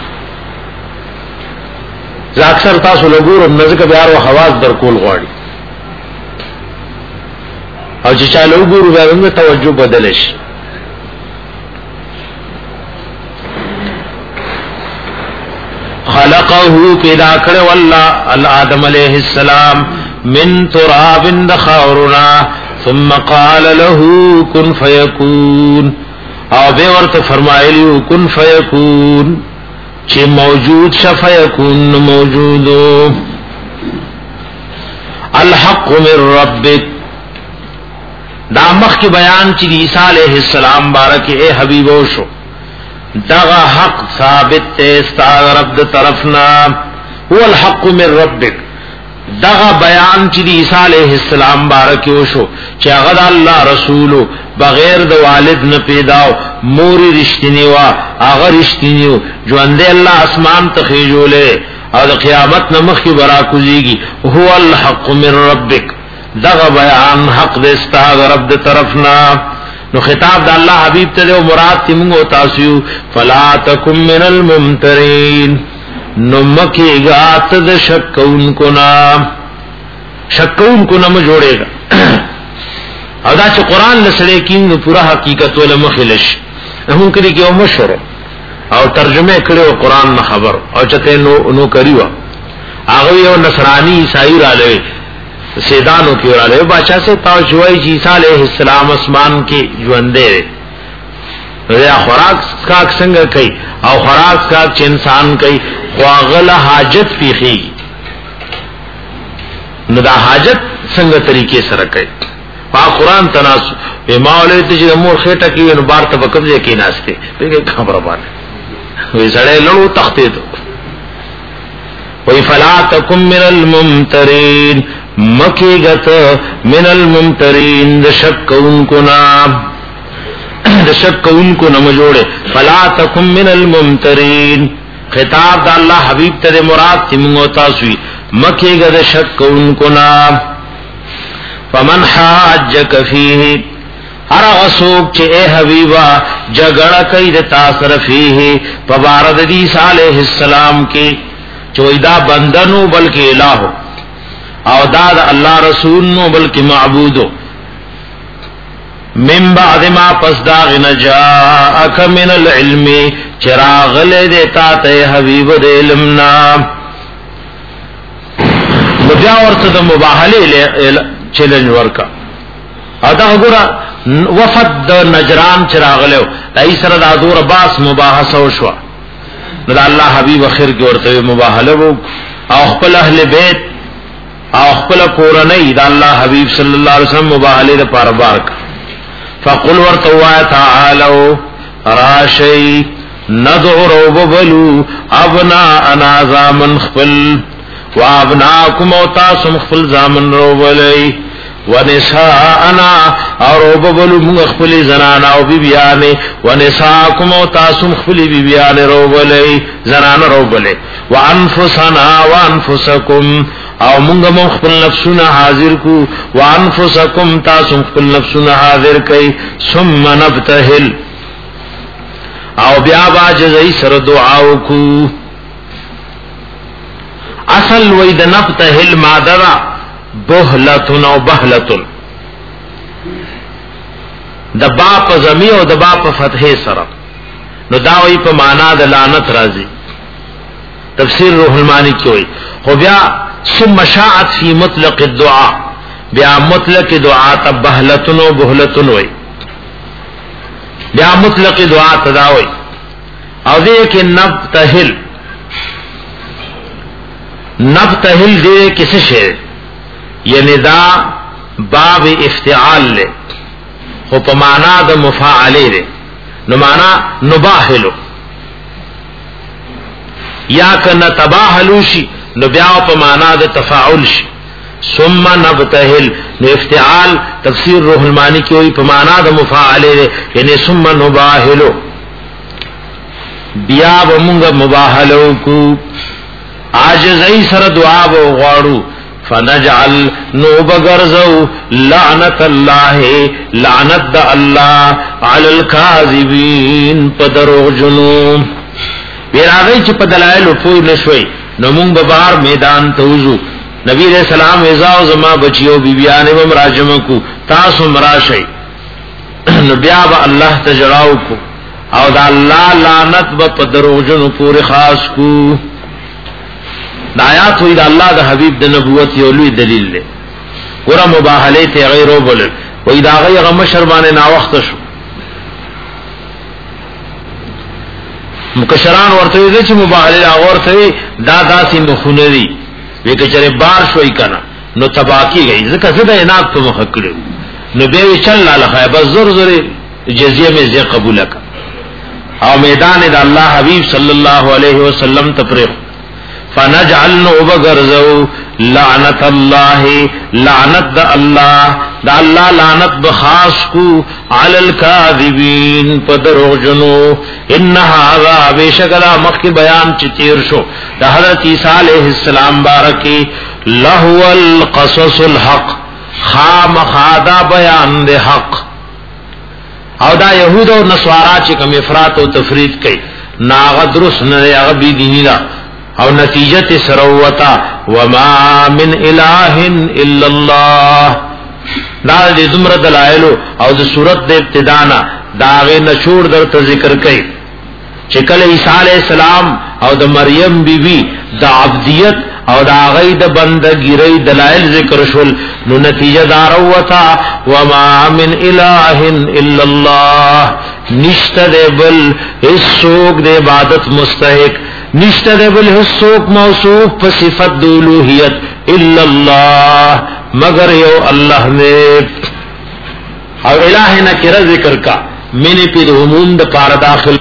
زه اکثر تاسو لګور نزدک بیا او حواس در کول غواړي او چې چا لګور بیا موږ توجه بدل شي خلقه پیدا کړ والله آدم علیہ السلام من تراب دخورنا ثم قال له كن فيكون او به ورته فرمایلی کن فیکون چې موجود شفیکون موجودو الحق من ربک دا مخ کی بیان چې عیسی علیہ السلام بارک اے حبیبو شو دغه حق ثابت ته استاد رب طرفنا هو الحق من ربک دغه بیان چې عیسی علیہ السلام بارک وشو چې هغه الله رسول بغیر د والد نه پیداو مور رښتینی وا هغه رښتینی ژوند الله اسمان ته خېجولې او د قیامت نه مخکې برا کوزيږي هو الحق من ربک دغه بیان حق د استاد رب طرفنا نو خطاب د الله حبیب ته او مراد تیمو تاسو فلا تکم من الممترین نو مکی گات د شکون کو نا شکون کو نم جوڑے گا او دا چې قران لسړې کین نو پورا حقیقت ول مخلش هم کړي کې او مشور او ترجمه کړو قران نه خبر او چته نو نو کړیو هغه یو نصرانی عیسائی را لوي سیدانو کې را لوي بادشاہ سے تاو جوای عیسی علیہ السلام اسمان کې ژوندې یا خوراک کا څنګه کوي او خوراک کا چې انسان کوي واغل حاجت پیخی نو دا حاجت څنګه طریقې سره کوي په قران تناسب په مولوی ته چې مور خېټه کې نو بار ته وکړي کې ناشته په خبره باندې وې سړی لړو تختې ته وې فلا تکم من الممترین مکیگت من الممترین د شکون کو نام د شکون کو نم جوړه فلا تکم من الممترین خطاب دا اللہ حبیب تے مراد تیمو تاسوی مکے گا دا شک ان کو نام فمن حاجک فیہ ہر غسوک چے اے حبیبا جگڑا کئی دا تاثر فیہ پبارد عیسی علیہ السلام کی چوئدہ بندنو بلکہ الہو او دا دا اللہ رسول نو بلکہ معبودو من بعد ما پس داغ نجاءک من العلم چراغ لے دیتا تے حبیب دے علمنا مجاورت دا مباحلی چلنج ورکا او دا گورا وفد دا نجران چراغ لے ای سر دا دور باس مباحثو شوا دا اللہ حبیب خیر کی ورطوی مباحلو او خپل اہل بیت او خپل کورنی دا اللہ حبیب صلی اللہ علیہ وسلم مباحلی دا پاربار کا فقل ورتوا تعالوا راشي ندعو رببلو ابناءنا زامن خفل وابناكم وتاسم خفل زامن ربلي ونساءنا رببلو مخفل زنانا او بيبيانه ونساءكم وتاسم خفل بيبيانه ربلي زنانا ربلي وانفسنا وانفسكم او مونږ مو خپل نفسونه حاضر کو وانفسکم تاسو خپل نفسونه حاضر کئ ثم نبتهل او بیا باجزئی سر دعا وکو اصل وید نبتهل مادرا بهلتن او بهلتن د با په زمی او د با په فتحه سره نو دا وی په معنا د لعنت راځي تفسیر روح المانی کې وی خو بیا ثم شاعت فی مطلق الدعاء بیا مطلق دعا تب بهلتن و بهلتن وی بیا مطلق دعا تداوی او دې کې نبتهل نبتهل دے کس شے یعنی دا باب افتعال لے خو پا مانا دا مفاعلے دے نو مانا نباہلو یا کہ نتباہلو شی نو بیاو پا مانا دا تفاعل شی ثم نبتهل نو افتعال تفسیر روح المانی کی ہوئی پا مانا دا مفاعلے دے یعنی ثم نباہلو بیا بمونگا مباہلو کو عاجزی سر دعا بو غارو فنجعل نو بگرزو لعنت اللہ لعنت دا اللہ علی الکاذبین پدروغ جنو بیراغی چی پدلائلو پوی نشوی نمونگ ببار میدان توزو نبی علیہ السلام ازاو زما بچیو بی بیانی بم راجمکو تاسو مراشی نبیا با اللہ تجراو کو او دا اللہ لعنت با پدروغ جنو پوری خاص کو دا آیات ہوئی دا اللہ دا حبیب دا نبوت یولوی دلیل لے گورا مباحلے تے غیرو بلل وی دا غی غم شربانے ناوخت شو مکشران ورطوی دے چی مباحلے آغورتوی دا دا سی مخونری وی کچرے بار شوئی کنا نو تباکی گئی ذکر زدہ اناک پا مخکڑے نو بیوی چل لالخواہ بس زر زر جزیہ میں زی قبول کا او میدان دا اللہ حبیب صلی اللہ علیہ وسلم تپریخ فنجعل نوبگرزو لعنت اللہ لعنت دا اللہ دا اللہ لعنت بخاص کو علی الکاذبین پدروغ جنو انہا آغا بیشکلا مخی بیان چی تیر شو دا حضرت عیسیٰ علیہ السلام بارکی لہو القصص الحق خام خادا بیان دے حق او دا یہود و نصوارا چی کم افراد و تفرید کئی ناغ درست نرے اغبی دینی دا او نتیجت سروتا وما من الہ الا اللہ دا دی دمر دلائلو او دا صورت دے ابتدانا داغے نشور در تا ذکر کئی چکل عیسیٰ علیہ السلام او دا مریم بی بی دا عبدیت او دا غی دا بندگیری دلائل ذکر شل نو نتیجہ داروتا وما من الہ الا اللہ نشت دے بل اس سوک دے عبادت مستحق نشت دے بل حسوک موصوف پا صفت دولوحیت الا اللہ مگر یو اللہ نے اور الہ نکرہ ذکر کا میں نے پید عموم دا پار داخل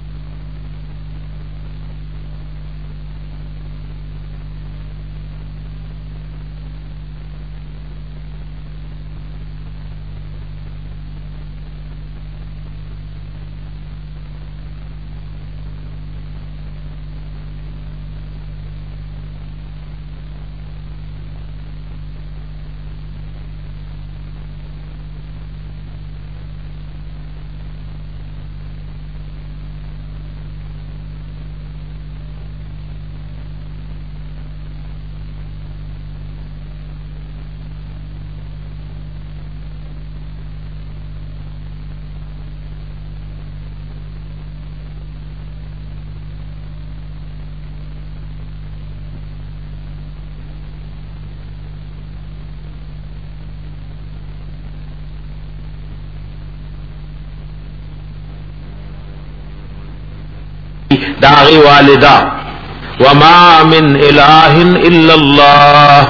داغی والدہ وما من الہ الا اللہ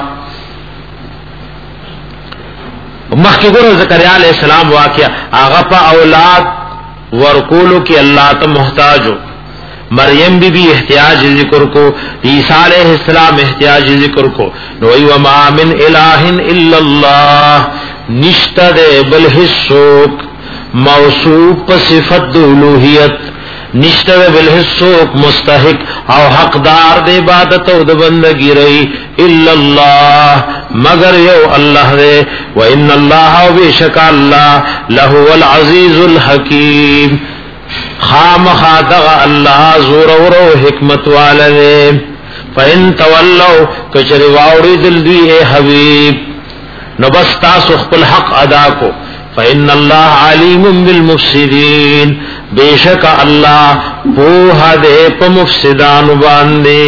مخی گرو زکریا علیہ السلام واقعہ آغا پا اولاد ورکولو کی اللہ تا محتاجو مریم بی بی احتیاج ذکر کو عیسیٰ علیہ السلام احتیاج ذکر کو نوئی وما من الہ الا اللہ نشتہ دے بالحسوک موصوف پا صفت دولوحیت نشتہ بالحسوک مستحق او حقدار دے عبادت او دے بندگی رئی الا اللہ مگر یو اللہ دے وان اللہ و بیشک اللہ لہو العزیز الحکیم خام خادغ اللہ زور ورو حکمت والدے فإن تولو کچری واوری دل دوی اے حبیب نبستا سخت الحق ادا کو فإن اللہ علیم بالمفسدین بیشک اللہ پوہا دے پا مفسدان باندے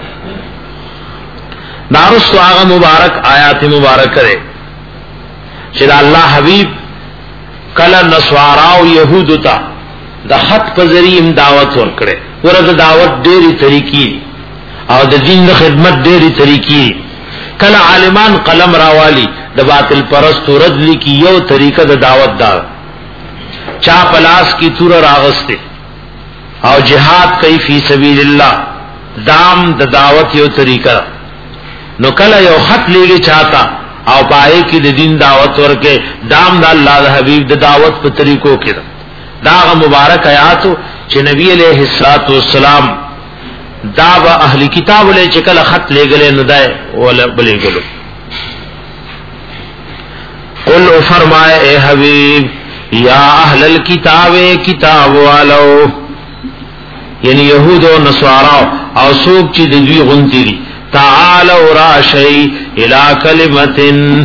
دارستو آغا مبارک آیات مبارک کرے چلا اللہ حبیب کل نسواراو یہودو تا دا خط پا ذریم دعوت ورکڑے ورد دعوت دیری طریقی او د دین د خدمت ډېری طریقې. کله عالمان قلم راوالی د باطل پرست رد لیکي یو طریقه د دعوت دا چا پلاس کی تور راغسته او جهاد کوي فی سبیل الله دام د دعوت یو طریقه. نو کله یو خط لیږي چاته او پای کې د دین دعوت ورکه دام د الله د حبیب د دعوت په طریقو کې دا مبارک آیات چې نبی علیہ الصلوۃ والسلام دا با اهلی کتاب له چې کله خط لګلې نو دای ولا بلې ګلو. قل فرمائے اے حبیب یا اهل الكتاب کتاب والو یعنی یہود و نصارا او سوق چې د دوی غونتی دي تعالوا راشی الی کلمت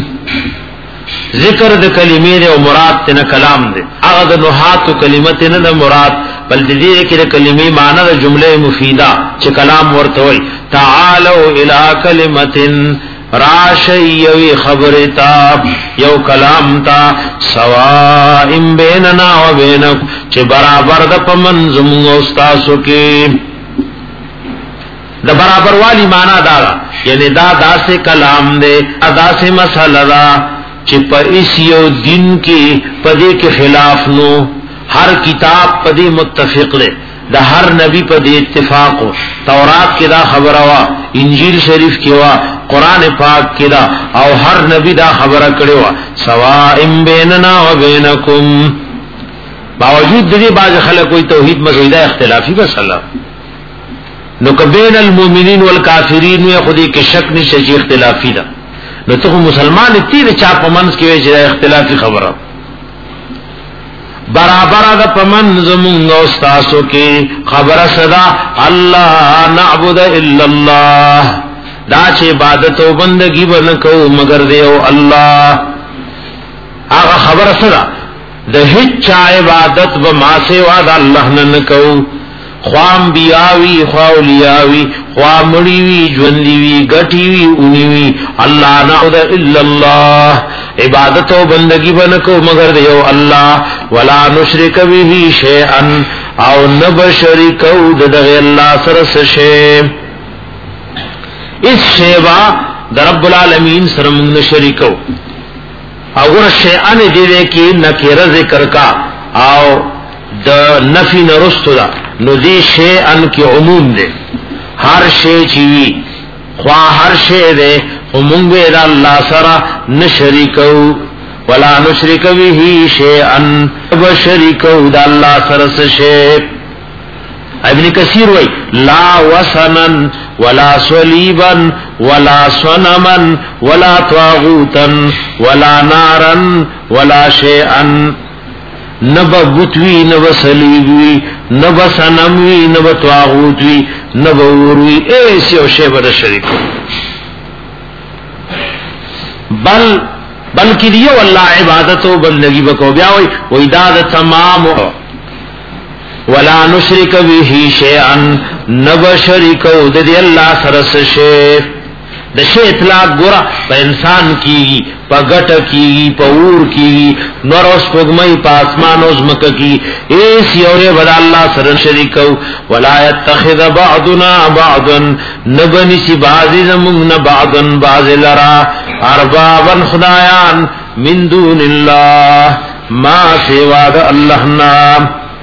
ذکر د کلمې او مراد تنه کلام دی هغه د نحات کلمت نه د مراد بل د دې کې د کلمې معنی د جمله مفیده چې کلام ورته وي تعالوا الی کلمت راشی یوی خبرتا یو کلام تا سواء بیننا و بینک چې برابر د پمن زموږ استادو کې د برابر والی معنی دا یعنی دا داسې کلام دی ادا سے مسئلہ دا چې په یو دین کې پدې کې خلاف نو هر کتاب پدې متفق دی د هر نبی پدې اتفاق او تورات کې دا خبره وا انجیل شریف کې وا قران پاک کې دا او هر نبی دا خبره کړي وا سواء بیننا و بینکم باوجود دې باز خلک کوئی توحید مزیدہ اختلافی بس الله نو کبین المؤمنین والکافرین یا خودی کې شک نشي چې اختلافی ده نو ته مسلمان تیر چا پمنس کې وی چې اختلافی خبره برابر ده پمن زمونږ استادو کې خبره صدا الله نعبد الا الله دا چې عبادت او بندگی ونکو مگر دیو الله هغه خبره صدا د هیڅ عبادت و ما سوا د الله نه نکو خوام بیاوی خواولیاوی خوامڑیوی جوندیوی گٹیوی اونیوی اللہ نعوذ الا اللہ عبادت و بندگی بنکو مگر دیو اللہ ولا نشرک به شیئا او نبشرکو ددغی اللہ سرس شیئ اس شیبا در رب العالمین سرمون شرکو اگر شیئن دیوے کی نکیر ذکر کا او د نفی نرستو دا نو دی شیئن کی عموم دے ہر شیء چیوی خواہ ہر شیء دے ومنگ دا اللہ سرا نشرکو ولا نشرک به شیئن بشرکو دا اللہ سرس شیء. ابن کثیر وی لا وسنن ولا صلیبا ولا صنما ولا طاغوتا ولا نارا ولا شیئن نبا بوتوی نبا صلیبوی نبا سنموی نبا طاغوتوی نبا وروی ایسی او شیبا دا شریکو بل بلکی دیو اللہ عبادتو بندگی بکو بیاوی ویداد تمام ولا نشرک به شیئا نبا شریکو دی اللہ سرس شیف د شی اطلاق ګره په انسان کیږي په ګټه کیږي په اور کیږي نور اوس پګمای په اسمان اوس مکه کی ایس یوره بد الله سره شریکو ولا يتخذ بعضنا بعضا نبني سی بعضی زمون بعضا بعض لرا اربابا خدایان من دون الله ما سوا د الله نام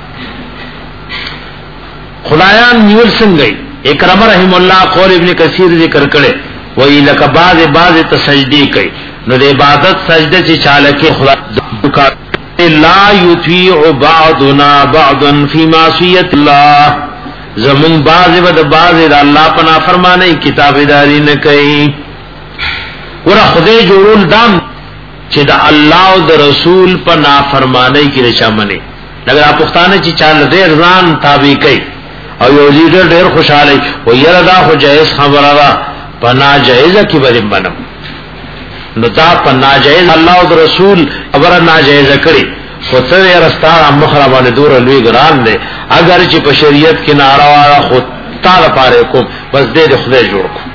خدایان نیول څنګه اکرم رحم الله قول ابن کثیر ذکر کړي وی لکه بعض بعض ته سجدی کوي نو د عبادت سجده چې چاله کې خدای لا یطیع بعضنا بعضا فی معصیت الله زمون بعض ود بعض د الله په نافرمانی کتابداری نه کوي ور خدای جوړول دام چې د الله او د رسول په نافرمانی کې رچامنه لکه پښتانه چې چاله ډیر ځان تابع کوي او یو لیډر ډیر خوشاله وي یره دا خو جایز خبره ده پنا جائزہ کی بریم بنم نو دا پنا جائز اللہ و رسول خبر ناجائزہ کری خود یا رستار مخربان دور لوی گران دے اگر چی پا شریعت کی ناروارا خود تا دا پارے کم بس دے دے خدای جوڑ کم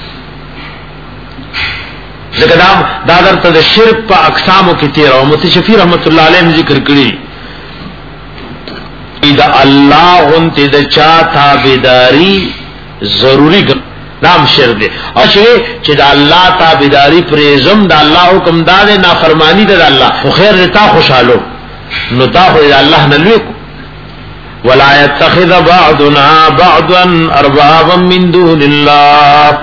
ذکر دام دادر تا دا شرک پا اقسامو کی تیرہ و متشفی رحمت اللہ علیہ ذکر کری دا اللہ غنتی دا چا تابداری ضروری گر نام شرک دی او چې د الله تابعداري پرېزم د الله حکم دار نافرمانی د الله خو خیر رتا خوشالو نو دا خو د الله نه لوي ولا يتخذ بعضنا بعضا اربابا من دون الله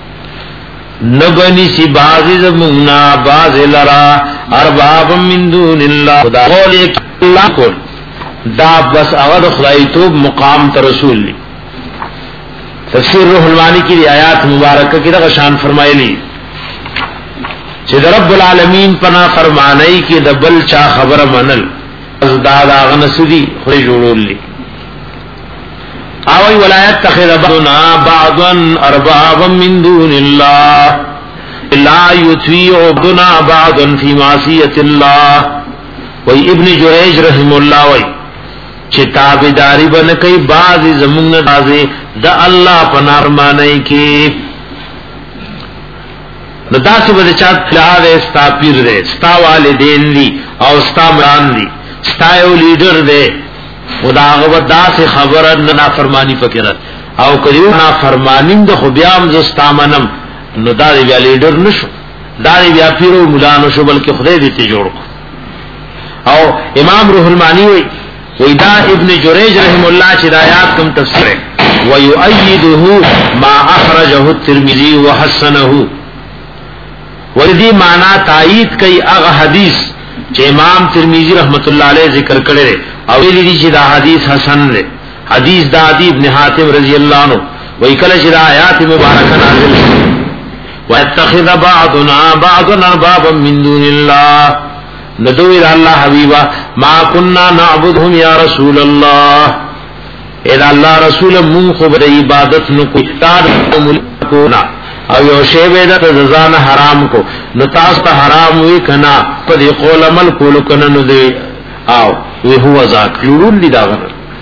نبني سی بعضی زمنا بعض لرا اربابا من دون الله خدا قول الله کو دا بس اغد خدای توب مقام ته رسول لی تفسیر روح المانی کی آیات مبارکہ کی دا شان فرمایلی چې رب العالمین پنا فرمانای کی د بل چا خبر منل دا دا غنسدی خو جوړول لی اوی ولایت تخذ بعضنا بعضا اربابا من دون الله لا يطيع بعضنا بعضا في معصيه الله وی ابن جریج رحم الله وی چې تابعداري بن کوي بعض زمونږ بعضی د الله په نافرمانی کې نو داسې به چا پلار استا پیر دې استا والدین دي او استا مران دي استا یو لیډر دې خداغه داسې خبره نه نافرمانی فکرت او کلیو نافرمانی د خو بیا هم زستا منم نو دا دی لیډر نشو دا دی بیا پیرو مولا نشو بلکې خدای دې ته جوړ او امام روح المانی وی ویدا ابن جریج رحم الله چې د آیات کوم تفسیر ويؤيده ما اخرجه الترمذي وحسنه ولدی معنا تایید کوي هغه حدیث چې امام ترمذی رحمت الله علیه ذکر کړی او ویلي چې دا حدیث حسن دی حدیث د عدی ابن حاتم رضی الله عنه وی کله چې آیات مبارکه نازل شوه واتخذ بعضنا بعضا اربابا من دون الله ندوی الله حبیبا ما كنا نعبدهم یا رسول الله اذا الله رسول من خبر عبادت نو کو تار ملکونا او یو شی به د ځان حرام کو نو تاسو ته حرام وی کنا په دې قول عمل کول کنه نو دی او وی هو ذات جوړول دي داغه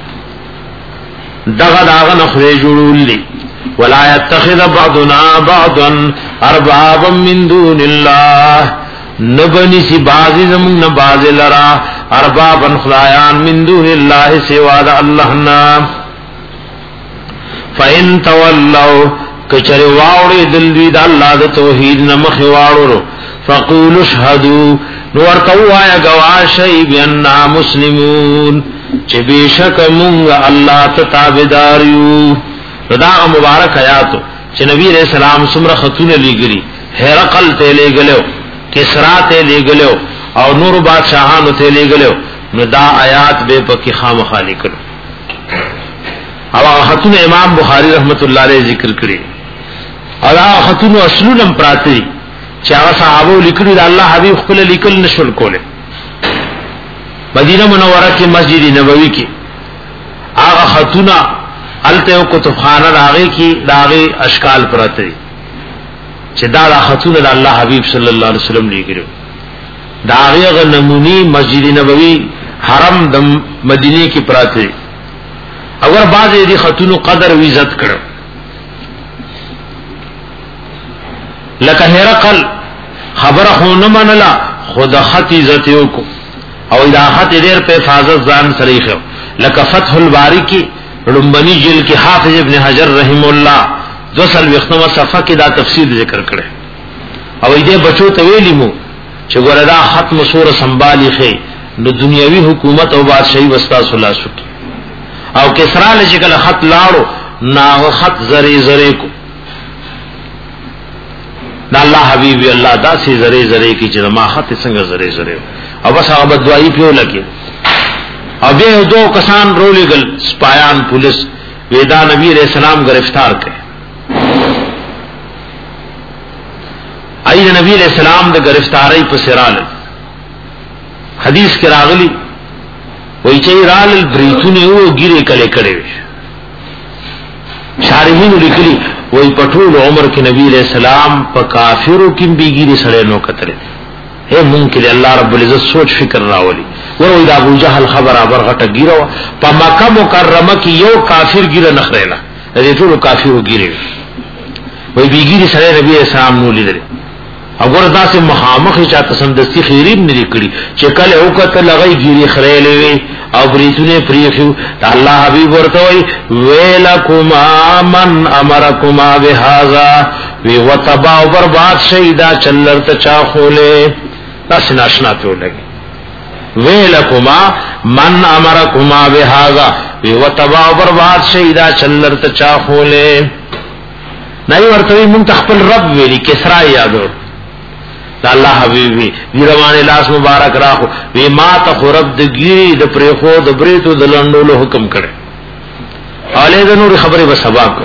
دغه داغه نه خو جوړول دي ولا يتخذ بعضنا بعضا اربابا من دون الله نبنی سی بازی زمون نبازی لرا اربابا خدایان من دون اللہ سوا دا اللہ نام فَإِن تَوَلَّوْا کچر واوڑی دلوی دا اللہ دا توحید نمخ واڑو فَقُولُ اشْهَدُوا نورتو آیا گواشی بیاننا مسلمون چی بیشک منگ اللہ تتابداریو دا مبارک آیاتو چی نبی علیہ السلام سمر خطون لی گلی حرقل تے لے گلیو کسرا تے لے گلیو او نور بادشاہانو تے لے گلیو نو دا آیات بے پکی خام خالی کرو او خطون امام بخاری رحمت اللہ علیہ ذکر کری او دا خطون اصلونم پراتی چاہا صحابو لکلی دا اللہ حبیب خپل لکل نشول کولے مدینہ منورہ کی مسجد نبوی کی آغا خطونا علتیو کتبخانہ داغے کی داغے اشکال پراتی چې دا د خطون د الله حبیب صلی الله علیه وسلم لګیرو دا هغه نمونی مسجد نبوی حرم د مدینه کې پراته اگر بعض دې خطون قدر و عزت کړو لکه هرقل خبره خو نه منله خود خط عزت یو کو او دا خط ډیر په حفاظت ځان سره یې لکه فتح الباری کې لومبني جل کې حافظ ابن حجر رحم الله دو سال وختمه صفه کې دا تفصیل ذکر کړي او دې بچو ته ویلی مو چې ګوردا ختم سور سنبالي خې نو دنیوي حکومت او بادشاہي وستا صلاح شو او کسرا له شکل خط لاړو نا خط زری زری کو دا الله حبيب الله دا سي زری زری کی چې ما خط څنګه زری زری او بس هغه بدوایی پیو لګي او به دو کسان رولېګل سپایان پولیس ودا نبی علیہ السلام گرفتار کړ ای نبی علیہ السلام د گرفتاری په سرال حدیث کې راغلی وای چې رال بریتونه او ګیره کله کړي شارحین لیکلي وای پټول عمر کې نبی علیہ السلام په کافرو کې بیګری سره نو کتل اے مونږ کې الله رب العزت سوچ فکر راولي ورو د ابو جهل خبره برغټه ګیره په مکه مکرمه کې یو کافر ګیره نخریلا دې ټول کافرو ګیره وای بیګری سره نبی اسلام نو لیدل اگر دا سے مخامخ چا تسندستی خیریم نری کړي چې کله او کته لغی ګيري خړېلې وي او بریتونه پریخو الله حبیب ورته وی ویلکما من امرکما بهذا وی وتبا برباد شیدا چلرته چا خوله تاسو ناشنا ته لګي ویلکما من امرکما بهذا وی وتبا برباد شیدا چلرته چا خوله نای ورته مون تخپل رب ویلی کسرا یادو دا الله حبیبی وی روانه لاس مبارک راخو وی ما ته رب د گیری د پرخو د بریتو د لندولو حکم کړي اله د نور خبره به سبا کو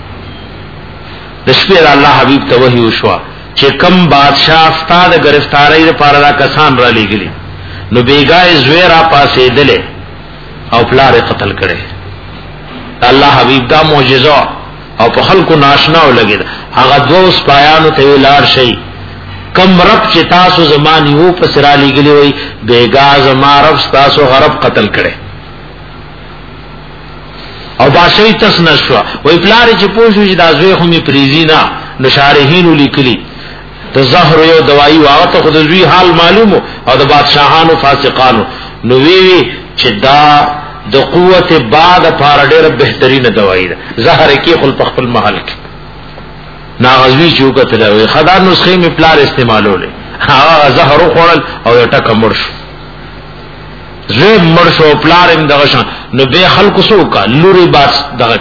د شپې الله حبیب ته وحی وشوا چې کم بادشاہ استاد گرفتاری لپاره را کسان را لېګلی نو بیګای زویرا پاسې دله او پلار قتل کړي الله حبیب دا معجزه او په خلکو ناشنا ولګید هغه دوه سپایانو ته لار شي کم رب چې تاسو زمانی وو پسرا لګلی وي بیګا زما رب تاسو غرب قتل کړي او باشي تس نشوا وای پلار چې پوښو چې دا زوی خو می پریزینا نشارحین لیکلی ته زهر یو دوايي واغته خو د زوی حال معلومو او د بادشاہانو فاسقانو نو وی چې دا د قوت بعد پار ډېر بهترینه دوايي ده زهر کې خپل خپل محل کې ناغزوی چوکت لوي خدا نسخه می پلار استعمالوله هغه زهر خورل او ټک مرشو زه مرشو پلار اند غشن نو به خلق سوکا لوري باس دغه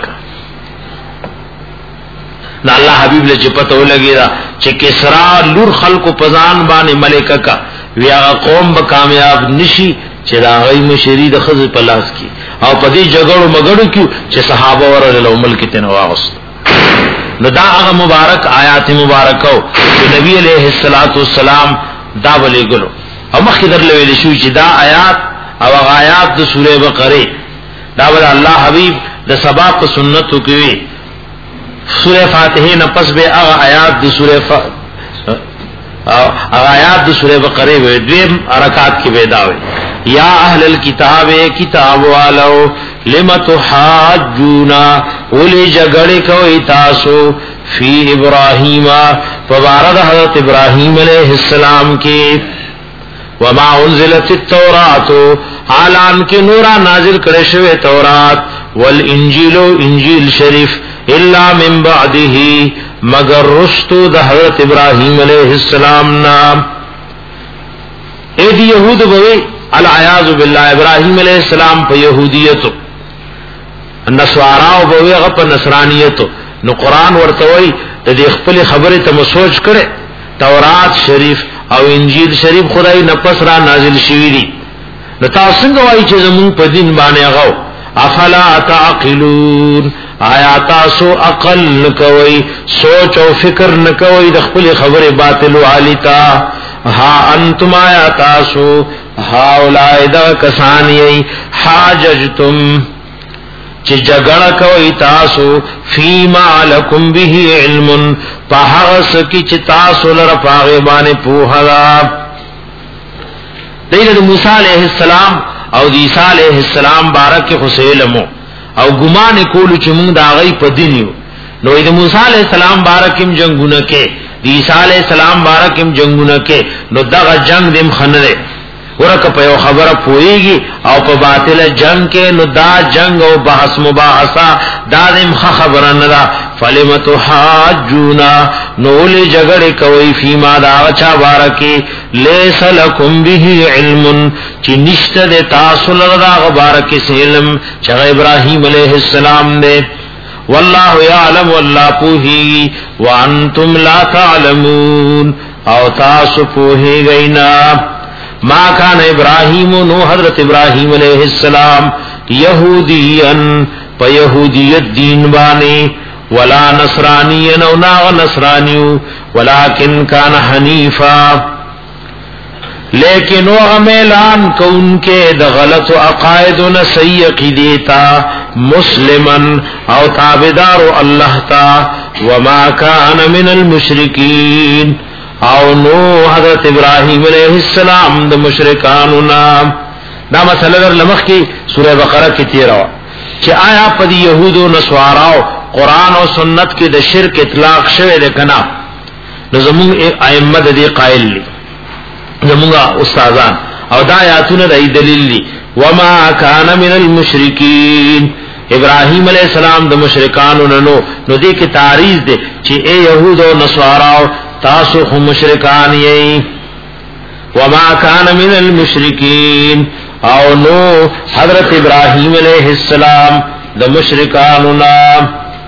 نه الله حبيب له چپته ولګی دا چې کسرا لور خلق پزان باندې ملائکه کا ویا قوم به کامیاب نشي چې دا غي مشری د خز پلاس کی او پدې جګړو مګړو کی چې صحابه ورله ملک ته نواغست نو دا هغه مبارک آیات مبارکو چې نبی علیہ الصلوۃ والسلام دا ولې ګلو او مخکې درلوي شو چې دا آیات او هغه آیات د سوره بقره دا ول الله حبیب د سبا په سنتو کې سوره فاتحه نه پس به هغه آیات د سوره ف هغه آیات د سوره بقره وې دیم حرکات کې وېداوي یا اهل الكتاب کتاب والو لم تحاجونا اولی جگڑی کوئی تاسو فی ابراہیم فبارد حضرت ابراہیم علیہ السلام کی وما انزلت التورات آلان کی نورا نازل کرشو تورات والانجیل انجیل شریف الا من بعده مگر رشتو دا حضرت ابراہیم علیہ السلام نام اید یہود بوئی العیاذ باللہ ابراہیم علیہ السلام پا یہودیتو نسواراو بوی غپ نصرانیتو نو قرآن ورتوی تا دی خپل خبری تا مسوچ کرے تورات شریف او انجیل شریف خدای نپس را نازل شوی دی نو تاسنگ وائی چه زمون پا دین بانے غو افلا تعقلون آیا تاسو عقل نکوی سوچ او فکر نکوی د خپل خبری باطل و عالیتا ها انتم آیا تاسو ها اولای دا کسانی حاججتم چی جگڑا کوئی تاسو فیما لکم به علم پاہغس کی چی تاسو لرپاغبان پوہدا دیلد موسیٰ علیہ السلام او عیسیٰ علیہ السلام بارک خسیلمو او گمان کولو چی مونگ دا غی پا دینیو نو اید موسیٰ علیہ السلام بارکم جنگونکے عیسیٰ علیہ السلام بارکم جنگونکے نو دا جنگ دیم خندے ورک په یو خبره پوریږي او په باطل جنگ کې نو دا جنگ او بحث مباحثه دا دیم خبره نه ده فلمت حاجونا نو له جګړه کوي فيما دا چا بارکه ليس لكم به علم چې نشته د تاسو لږه غبارکه علم چې ابراهيم عليه السلام دې والله يعلم والله پوهي وانتم لا تعلمون او تاسو پوهیږئ نه ما کان ابراہیم نو حضرت ابراہیم علیہ السلام یہودیان پا یہودیت دین بانے ولا نصرانیان او ناغ نصرانیو ولیکن کان حنیفا لیکن وہ اعلان کون کے دا غلط و عقائد و نسی عقیدیتا مسلمن او تابدار اللہ تا وما کان من المشرکین او نو حضرت ابراہیم علیہ السلام د مشرکانو نام دا مسئلہ در لمخ کی سورہ بقرہ کی تیرہ چې آیا پدی یہود و نصاراو قرآن و سنت کی د شرک اطلاق شوه ده کنا نو زمون ائمه د دې قائل دي زمونږه استادان او دا آیاتونه د دلیل دي وما كان من المشرکین ابراهیم علیہ السلام د مشرکانو نه نو نو دې کې تعریض ده چې اے يهود او نصارا تاسو هم مشرکان یې وما كان من المشرکین او نو حضرت ابراهیم علیہ السلام د مشرکانو نام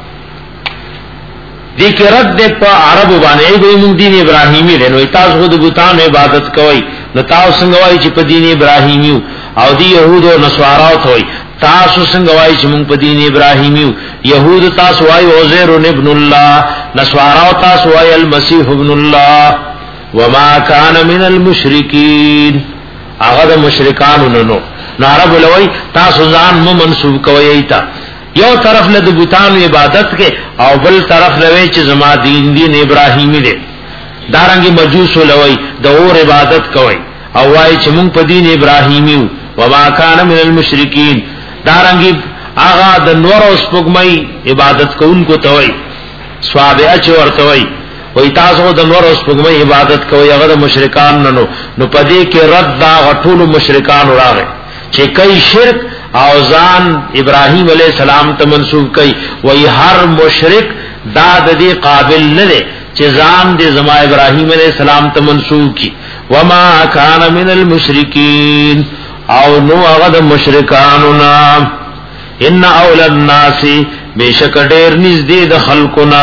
دې کې رد په عربو باندې دوی مونږ دین ابراهیمی له نو تاسو د بوتانو عبادت کوئ نو تاسو څنګه وایي چې په دین ابراهیمی او دی يهود او نصارا ته تاسو څنګه وایي چې مونږ په دین ابراهیمی يهود تاسو وایي عزیر ابن الله نصارا تاسو وایي المسيح ابن الله وما كان من المشرکین هغه د مشرکانو نه نو عرب لوی تاسو ځان مو منسوب کوي ایتا یو طرف له د بوتانو عبادت کې او بل طرف لوي چې زما دین دین ابراهیمی دی دارنګي مجوس لوي د اور عبادت کوي او وايي چې مونږ په دین ابراهیمی وما كان من المشرکین دارنګي هغه د نور او سپوږمۍ عبادت کوونکو ته وای سوابه اچ ورته وای وای تاسو د نور او سپوږمۍ عبادت کوي هغه د مشرکان نه نو نو پدې کې رد دا غټول مشرکان راغی چې کای شرک او ځان ابراهیم علیہ السلام ته منسوب کړي وای هر مشرک دا د دې قابل نه دی چې ځان دې زما ابراهیم علیہ السلام ته منسوب کی وما كان من المشرکین او نو هغه د مشرکانو نام ان اول الناس بیشک ډیر نږدې د خلقنا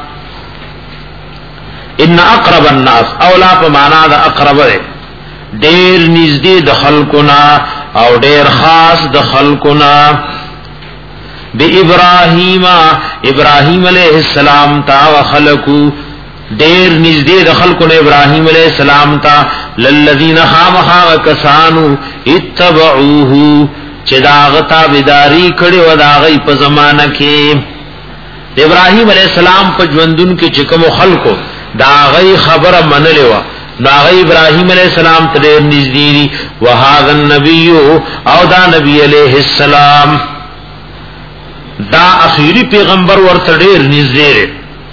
ان اقرب الناس اولا په معنا د اقرب دی ډیر نږدې د خلقنا او ډیر خاص د خلقنا بی ابراهیم ابراهیم علیہ السلام تا خلقو ډیر نږدې د خلقنا ابراهیم علیہ السلام تا للذین خامخا کسانو اتبعوه چې داغتا بداری کړي و داغي په زمانہ کې ابراهیم علیہ السلام په ژوندون کې چې کوم خلقو داغي خبره منلې و داغي ابراهیم علیہ السلام ته نږدې دي وهذا النبي او دا نبی علیہ السلام دا اخیری پیغمبر ورته ډیر نږدې دی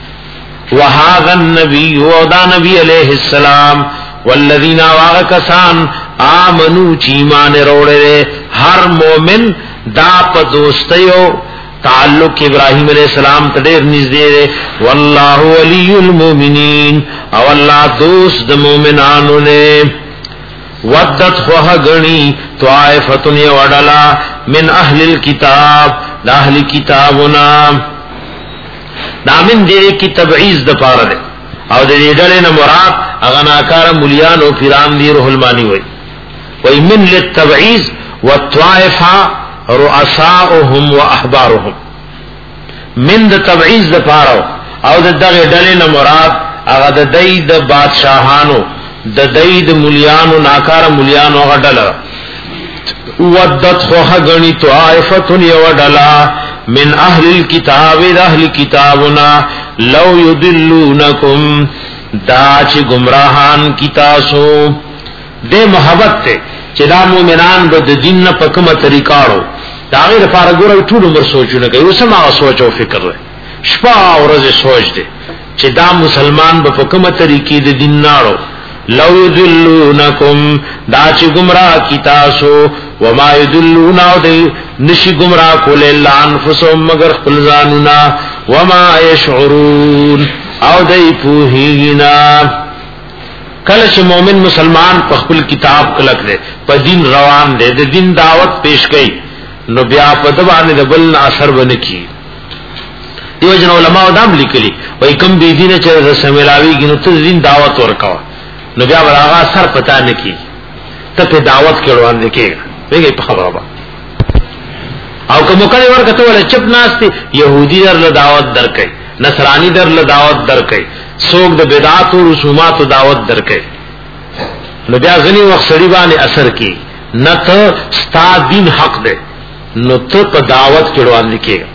وهذا النبي او دا نبی علیہ السلام والذین واغکسان آمنو چی ایمان روڑے ہر مومن دا پا دوستیو تعلق ابراہیم علیہ السلام تدیر نزدے دے واللہ ولی المومنین او اللہ دوست دا مومنانو نے ودت خوہ گنی طائفتن یوڑلا من اہل الكتاب دا اہل کتابنا دا من دے کی تبعیز دا پارا دے او د دې ډلې نه مراد هغه ناکاره مليان او پیران دي روح المانی وای وای من للتبعیض والطائفه رؤساؤهم واحبارهم من د تبعیض د پاره او د دغه ډلې نه مراد هغه د دای د بادشاہانو د دای د مليان او ناکاره مليان او غډله ودت خوه غنی طائفه یوډلا من اهل الكتاب د اهل کتابنا لو یدلونکم دا چې گمراهان کی تاسو دې محبت ته چې دا مومنان به د دین نه په کومه طریقاړو دا غیر لپاره ګورې ټول عمر سوچونه کوي وسمه سوچ او فکر لري شپه او ورځ سوچ دي چې دا مسلمان به په کومه طریقې د دین ناړو لو یدلونکم دا چې گمراه کی تاسو وما یدلون او دې نشي گمراه کول الا انفسهم مگر خپل ځانونه وما يشعرون او دای پوهینا کله چې مؤمن مسلمان په خپل کتاب کلک دی په دین روان دی د دین دعوت پیش کړي نو بیا په د باندې د بل اثر ونکي دیو جن علماء دام لیکلي وای کوم بی دینه چې رسملاوی ګنو ته دین دعوت ورکاو نو بیا هغه اثر پتا نه کی ته په دعوت کې روان دي کېږي ویږي په خبره او کوم کله ورکته ولا چپ ناشتي يهودي در له دعوت درکې نصراني در له دعوت درکې څوک د بدعات او رسومات او دعوت درکې نو بیا غني وخت سړي باندې اثر کی نه ته ستا دین حق ده نو ته په دعوت کې روان دي کېږي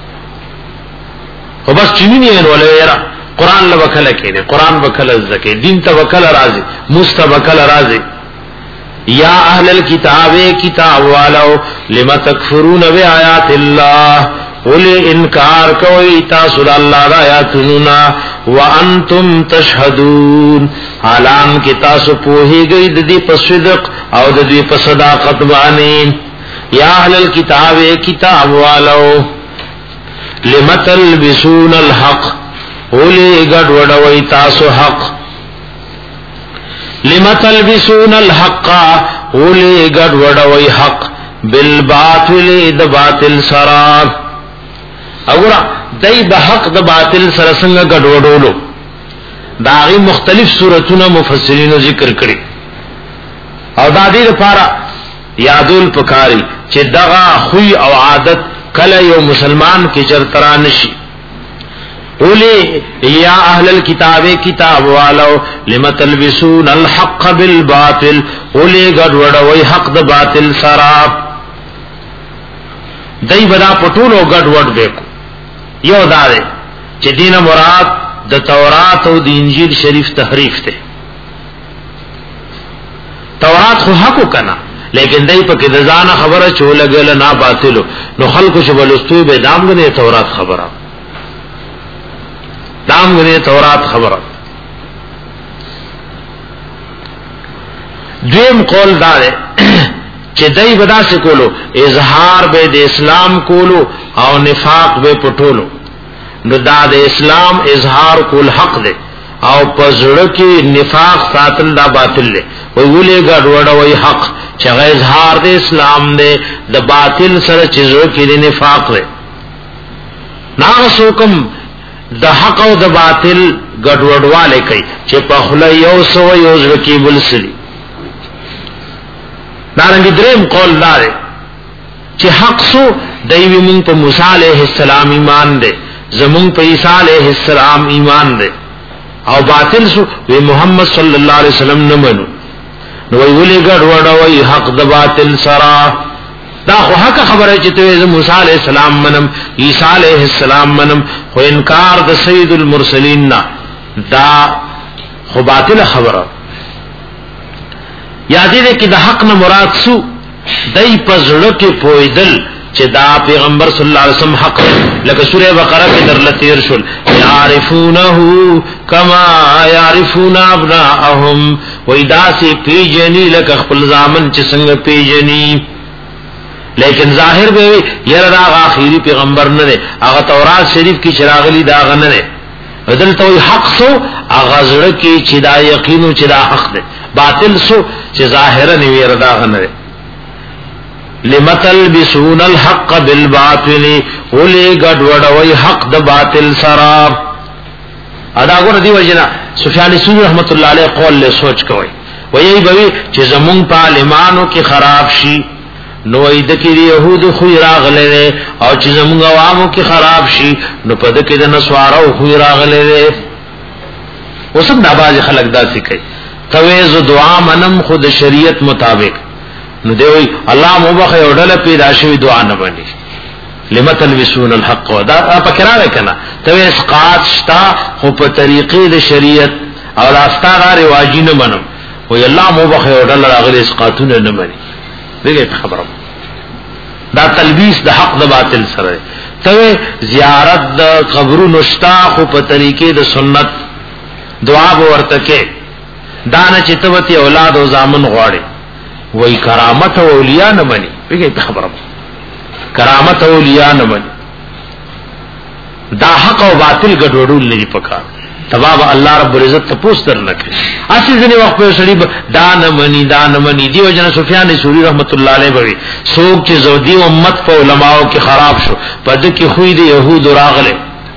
او بس چینی نه ولې قرآن له وکاله کېنه قرآن وکاله زکه دین ته وکاله راځي مستوکل راځي یا اهل الكتاب کتاب والو لما تکفرون بآیات الله ولی انکار کوي تاسو د الله د آیاتونو وانتم تشهدون حالان کې تاسو پوهیږئ د دې په صدق او د دې په صداقت باندې یا اهل الكتاب کتاب والو لمتلبسون الحق ولی گډ وډوي تاسو حق لمتلبسون الحق ولی گډ وډوي حق بالباطل د باطل سره اورا دای به حق د باطل سره څنګه گډ وډولو داغي مختلف صورتونه مفسرینو ذکر کړي او دا دې لپاره یادول پکاري چې دغه خوې او عادت کله یو مسلمان کې چرترا نشي اولی یا اهل الكتاب کتاب والو لمتلبسون الحق بالباطل اولی گډ وډوي حق د باطل سره دای بدا پټولو گډ وډ بیکو یو دار چې دینه مراد د تورات او د انجیل شریف تحریف ته تورات خو حق کنا لیکن دای په کې د ځان خبره چولګل نه باطلو نو خلکو چې بلستوي به دامغه تورات خبره دامغه تورات خبره دویم قول دار چې دای ودا سے کولو اظهار به د اسلام کولو او نفاق به پټولو نو دا د اسلام اظهار کول حق دی او پزړه کې نفاق ساتل دا باطل دی وی ولې ګډ وډوي حق چې اظهار د اسلام دی د باطل سره چې زړه کې نفاق دی ناغسوکم د حق او د باطل ګډ وډواله کوي چې په خله یو سو یو ځل کې بل سړي دارنګ دریم قول دار چې حق سو دوی مونږ په موسی عليه السلام ایمان دی زمون په عیسی علیہ السلام ایمان دے او باطل سو وی محمد صلی اللہ علیہ وسلم نه منو نو وی ولې ګډ وډوي حق د باطل سره دا خو حق خبره چې ته موسی علیہ السلام منم عیسی علیہ السلام منم خو انکار د سید المرسلین نا دا خو باطل خبره یاد دې کې د حق نه مراد سو دای پزړه کې پویدل چې دا پیغمبر صلی الله علیه وسلم حق لکه سوره بقره کې درلته ارشل یعرفونه کما یعرفون ابناءهم وإذا سی پیجنی لکه خپل زامن چې څنګه پیجنی لیکن ظاهر به یره دا اخیری پیغمبر نه دی هغه تورات شریف کې چراغلی دا غنه نه بدل ته حق سو هغه زړه کې چې دا یقینو چې دا حق دی باطل سو چې ظاهرا نه یره دا غنه دی لمتلبسون الحق بالباطل ولي گډ وډوي حق د باطل سره ادا غره دی وجنا سفیان ثوری رحمت الله علیه قول له سوچ کوي وایي بوي چې زمون په عالمانو کې خراب شي نو اې د کې يهود خو راغله او چې زمون عوامو کې خراب شي نو په د کې د نسوارو خو راغله وسم د باز خلک داسې کوي تويز دعا منم خود شریعت مطابق نو دی الله مبخ یو ډله پیدا شوی دعا نه باندې لمتلبسون الحق ودا په کراره کنا ته اسقاط شتا خو په طریقې د شریعت او راستاره رواجی نه منم وی الله مبخ یو ډله راغلی اسقاطونه نه مانی دغه خبره دا تلبیس د حق د باطل سره ته زیارت د قبرونو شتا خو په طریقې د سنت دعا ورته کې دانه چتوتی اولاد او زامن غواړي وای کرامت او اولیاء نه مني ویګه خبره کرامت او اولیاء نه مني دا حق او باطل ګډوډول نه پکار تباب الله رب العزت ته پوښتنه نکړي اصلي ځنی وخت په سړي دا نه مني دا نه مني دیو جن سفیان ثوری رحمت الله علیه وی سوق چې زودی امت په علماو کې خراب شو پد کې خوې دي يهود راغله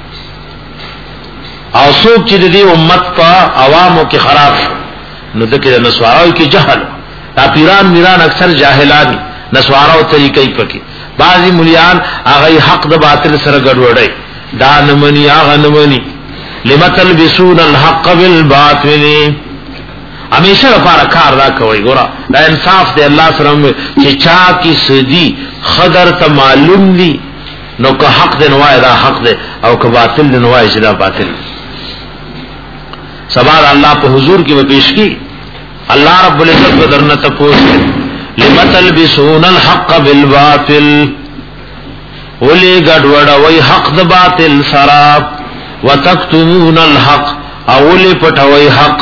او سوق چې د دې امت په عوامو کې خراب شو نو دغه نسوارو کې جهل دا پیران میران اکثر جاهلان نسوارو طریقې پکې بعضی مليان هغه حق د باطل سره ګډوډي دا نه مني هغه نه مني لمتلبسون الحق بالباطل همیشه لپاره کار دا کوي ګوره دا انصاف دی الله سره چې چا کی سدي خضر ته معلوم دي نو که حق دی نو دا حق دی او که باطل دی نو چې دا باطل سبحان الله په حضور کې و پیش کی الله رب العزت بدرنه تپوس لمتلبسون الحق بالباطل ولی گډوډ وای حق د باطل سره وتکتمون الحق اولی پټوي حق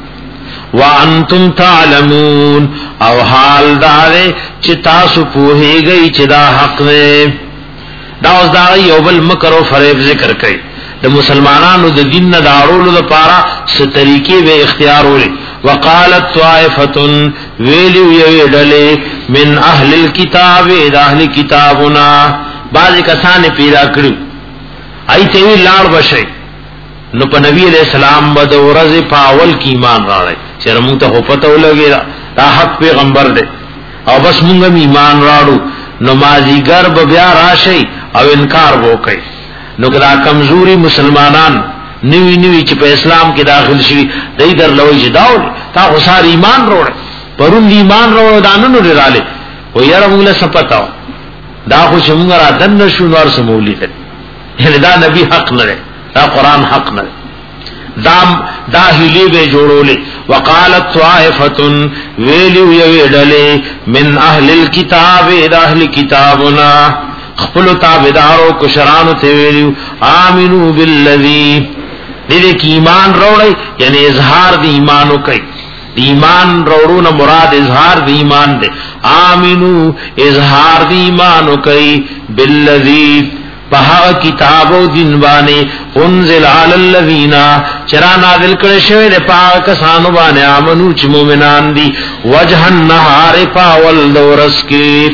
وانتم تعلمون او حال دار چې تاسو پوهیږئ چې دا حق دی. دا اوس دا یو بل مکر او فریب ذکر کوي د مسلمانانو د دین نه داړولو لپاره څه طریقې به اختیار ولري. وقالت طائفه ویلو یو ډلې من اهل الكتاب د اهل کتابنا بعض کسان پیدا کړو ایته وی لاړ بشي نو په نبی علیہ السلام بد ورځ په اول کې ایمان راړي چې موږ ته پته ولګی دا حق پیغمبر دی او بس موږ ایمان راړو نو مازیګر به بیا راشي او انکار وکړي. نو کدا کمزوري مسلمانان نوی نوی چې په اسلام کې داخل شي دای در لوي چې داو تا خو سار ایمان وروړ پرون ایمان وروړ دانونو لراله و یاره موږ له سپتاو دا خو چې موږ را دن شو نور سمولې ده یعنی دا نبی حق نه دا قران حق نه دا دا هلی به جوړولې. وقالت طائفه ویلو یوډلې من اهل الكتاب د اهل کتابنا خپل تابعدارو کشرانو ته ویلو امنو بالذی دې کې ایمان وروړي یعنی اظهار د ایمانو کوي. ایمان وروړو نه مراد اظهار د ایمان دی. امنو اظهار د ایمانو کوي بالذی په کتابو دین باندې انزل علی الذین چرا نازل کړي شوی د پاک کسانو باندې امنو چې مؤمنان دي وجه النهار پاول دورس کې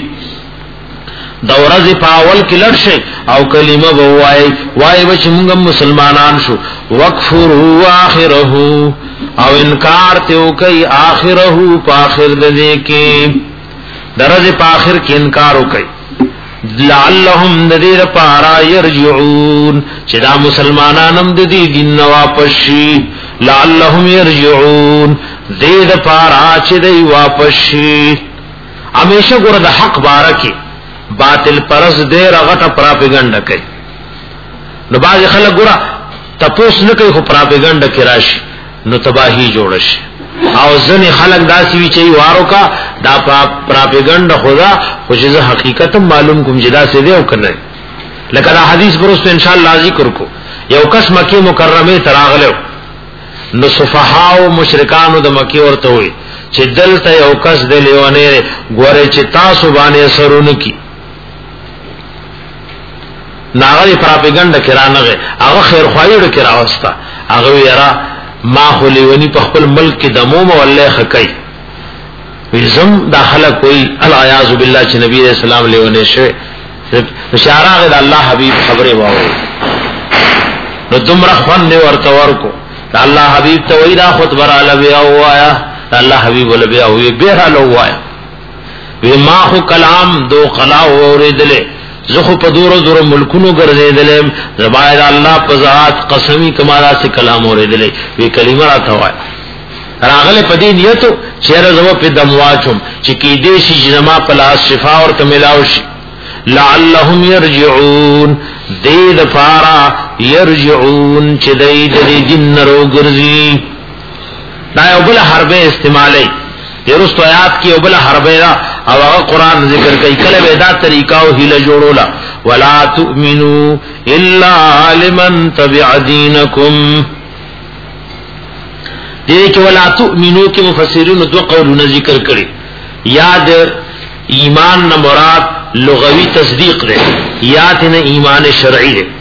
دورز پاول کې لړشه او کلمه وای وای بچ موږ مسلمانان شو وکفروا اخره او انکار ته کوي اخره په اخر دې کې درجه په اخر کې انکار وکي لعلهم ذیر پارا يرجعون چې دا مسلمانانم د دې دین واپس شي لعلهم يرجعون دې پارا چې دوی واپس شي. همیشه ګور د حق بارکه باطل پرس دې راغټه پراپګاندا کوي نو باز خلک ګور تپوس نه کوي خو پراپګاندا کې راشي نو تباہی جوړ شي. او ځنې خلک داسي وی چې وارو کا دا پراپګاندا خدا خو چې حقیقت معلوم کوم جدا سي دی او کنه لکه دا حدیث پرسته ان شاء الله ذکر کو یو کس مکه مکرمه تراغلو نو صفحاء او مشرکانو د مکه ورته وي چې دلته یو کس د لیونه ګوره چې تاسو باندې سرونه کی ناغلی پراپګاندا کرانغه هغه خیر خوایړو کرا واسطه هغه یرا ما خو لیونی په خپل ملک کې دموم والله خکای وزم داخله کوئی العیاذ بالله چې نبی رسول الله لیونه شوی اشاره د الله حبیب خبره واوري نو تمره خوان نه ورته ورکو الله حبیب ته ویرا خطبه را لوي او آیا الله حبیب ول بیا وی به له وایا وی ما خو کلام دو قلا اوریدله زخو په دورو دورو ملکونو ګرځیدلم زباید الله په ذات قسمی کمالا سے کلام اوریدلې وی کلمه را توای راغله په دې نیتو چیرې زو په دمواچم چې کې دې شي جما پلاس شفا او ته ملاوي لعلهم يرجعون دې د فارا يرجعون چې دې دې جن رو ګرځي دا یو بل حربه استعمالي یرست آیات کی وبل حربه او هغه قران ذکر کوي کله ودا طریقہ او هله جوړولا ولا تؤمنوا الا لمن تبع دينكم دې کې ولا تؤمنوا کې مفسرین دو قولونه ذکر کړي یاد ایمان نه مراد لغوي تصدیق ده یاد نه ایمان شرعي ده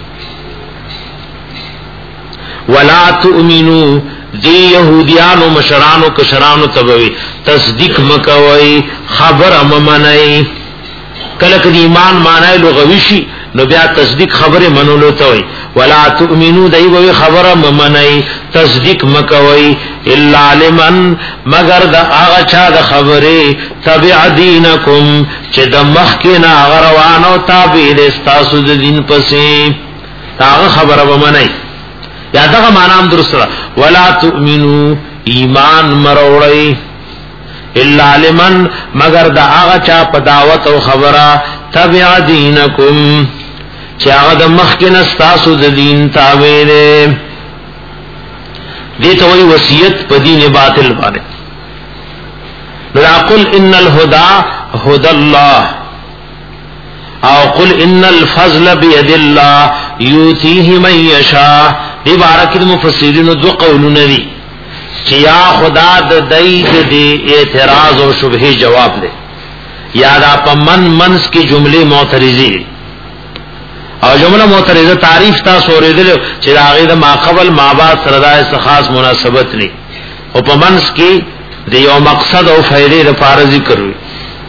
ولا تؤمنوا دی یہودیانو مشرانو کشرانو تبوی تصدیق مکوئی خبر اممنائی کلک دی ایمان معنی لغوی شی نو بیا تصدیق خبر منولو توئی ولا تؤمنو دی بوی خبر اممنائی تصدیق مکوئی الا لمن مگر دا آغا چا دا خبری تبع دینکم چه دا مخینا غروانو تابع دستاسو دا دین پسی تا آغا خبر اممنائی یا دغه معنی درست را ولا تؤمنو ایمان مروړی الا لمن مگر دا هغه چا په دعوت او خبره تبع دینکم چې هغه د مخکې نستاسو د دین تابع دی دې ته وی وصیت په دین باطل باندې نو قل ان الهدى هدى الله او قل ان الفضل بيد الله يؤتيه من يشاء. دی بارک مفسرین دو قولونه دي چې یا خدا د دید دی اعتراض او شبهه جواب دے، یا دا په من منس کی جمله معترضی او جمله معترضه تعریف تاسو اوریدل چې دا غیر ما قبل ما بعد سره دا خاص مناسبت نه او په منس کی د یو مقصد او فائدې لپاره ذکر وي.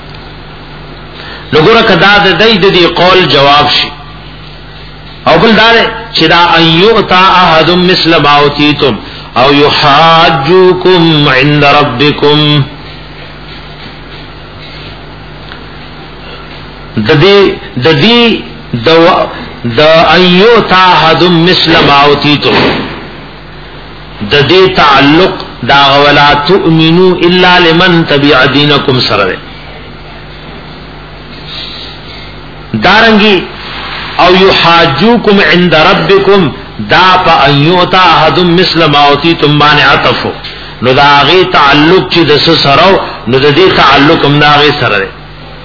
لګوره کدا د دې د دې قول جواب شي او بل دا چې دا ايوتا احد مثل ما اوتیتم او يحاجوكم عند ربكم. د دې د دې د ايوتا احد مثل ما اوتیتم د دې تعلق دا ولا تؤمنوا الا لمن تبع دينكم سره دارنگی او یحاجوکم عند ربکم دا پا ایوتا احد مثل ما اوتیتم معنی عطفو نو دا آغی تعلق چی دس سرو نو دا دی تعلق ام دا آغی سر دے.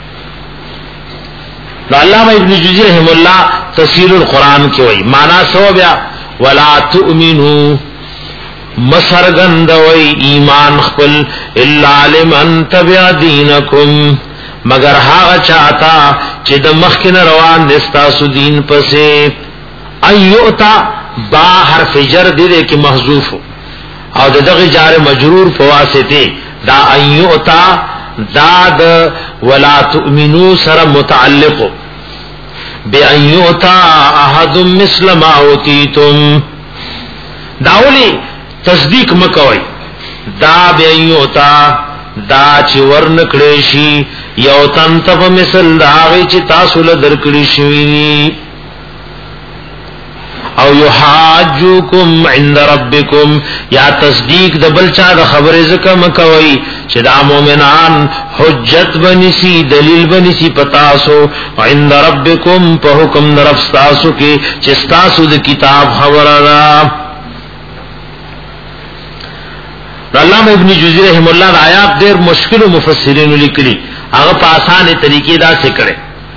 نو علامہ ابن جوزی رحم اللہ تفسیر القرآن کی وئی معنی سو بیا ولا تؤمنو مسرگند وئی ایمان خپل الا لمن تبع دینکم مگر هاغه چاہتا چې د مخکن روان دستاسو دین پسې. ایوتا با حرف جر دې کې محذوف او دغه جار مجرور فواسطه دا ایوتا دا د ولا تؤمنو سره متعلق بأیوتا احد مثل ما اوتیتم. داولی تصدیق مکوي دا بأیوتا دا چې ورنکړې شي یو تن ته مثل دا غي چې تاسو له درکړې شوی او یحاجوکم عند ربکم یا تصدیق د بل چا د خبرې زکه مکوي چې دا مؤمنان حجت بنسی دلیل بنسی پتاسو عند ربکم په حکم در تاسو کې چې تاسو د کتاب خبره را. علامہ ابن جوزی رحم اللہ آیات دیر مشکل مفسرین لیکلی هغه په اسانه طریقې دا څه کړي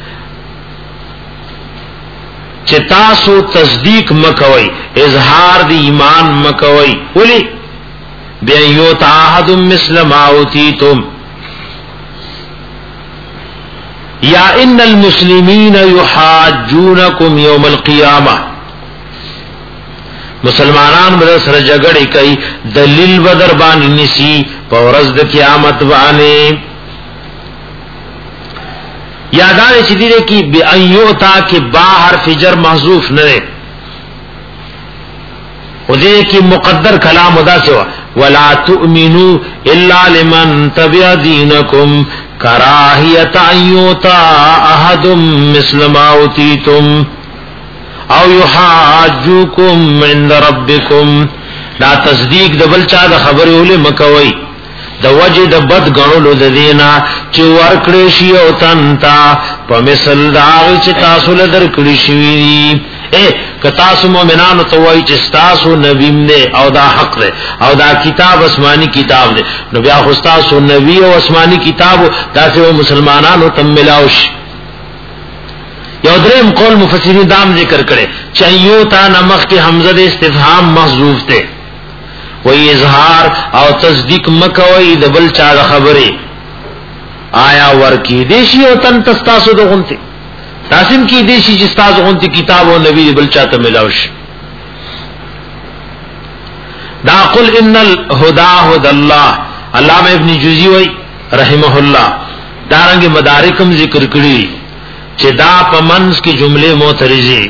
چې تاسو تصدیق مکوي اظهار دی ایمان مکوي ولی بیا یو تعهد مثل ما اوتیتم یا ان المسلمین یحاجونکم یوم القیامه. مسلمانان بدر سره جګړه کوي دلیل بدر باندې نسی په ورځ د قیامت باندې. یادار چې دې کې بأیوتا کې با حرف جر محذوف نه ده او دې کې مقدر کلام ادا شو ولا تؤمنو الا لمن تبع دینکم کراهیت ایوتا احد مثل ما اوتیتم او یحاجوکم عند ربکم. دا تصدیق د بل چا د خبرې ولې مکوي د وجه د بد غنولو د دینا چې ورکړې شي او تنتا په مثل دا چې تاسو له درکړې شي. اے که تاسو مؤمنانو ته وایي چې تاسو نبی نه او دا حق ده او دا کتاب آسمانی کتاب ده نو بیا خو تاسو نبی او آسمانی کتاب تاسو مسلمانانو ته ملاوش. یو دریم قول مفسرین دام ذکر کرے چایو تا نمخ کی حمزہ دے استفہام محذوف تے وہی اظہار او تصدیق مکوئی دبل چا خبرے آیا ورکی دیشی او تن تستاسو دو غنتے تاسم کی دیشی جستاسو غنتے کتاب و نبی دبل چا تا ملاوش. دا قل ان الہدا ہد اللہ علامہ ابن جوزی وی رحمہ اللہ دارنگ مدارکم ذکر کری چې دا په منځ کې جمله معترضه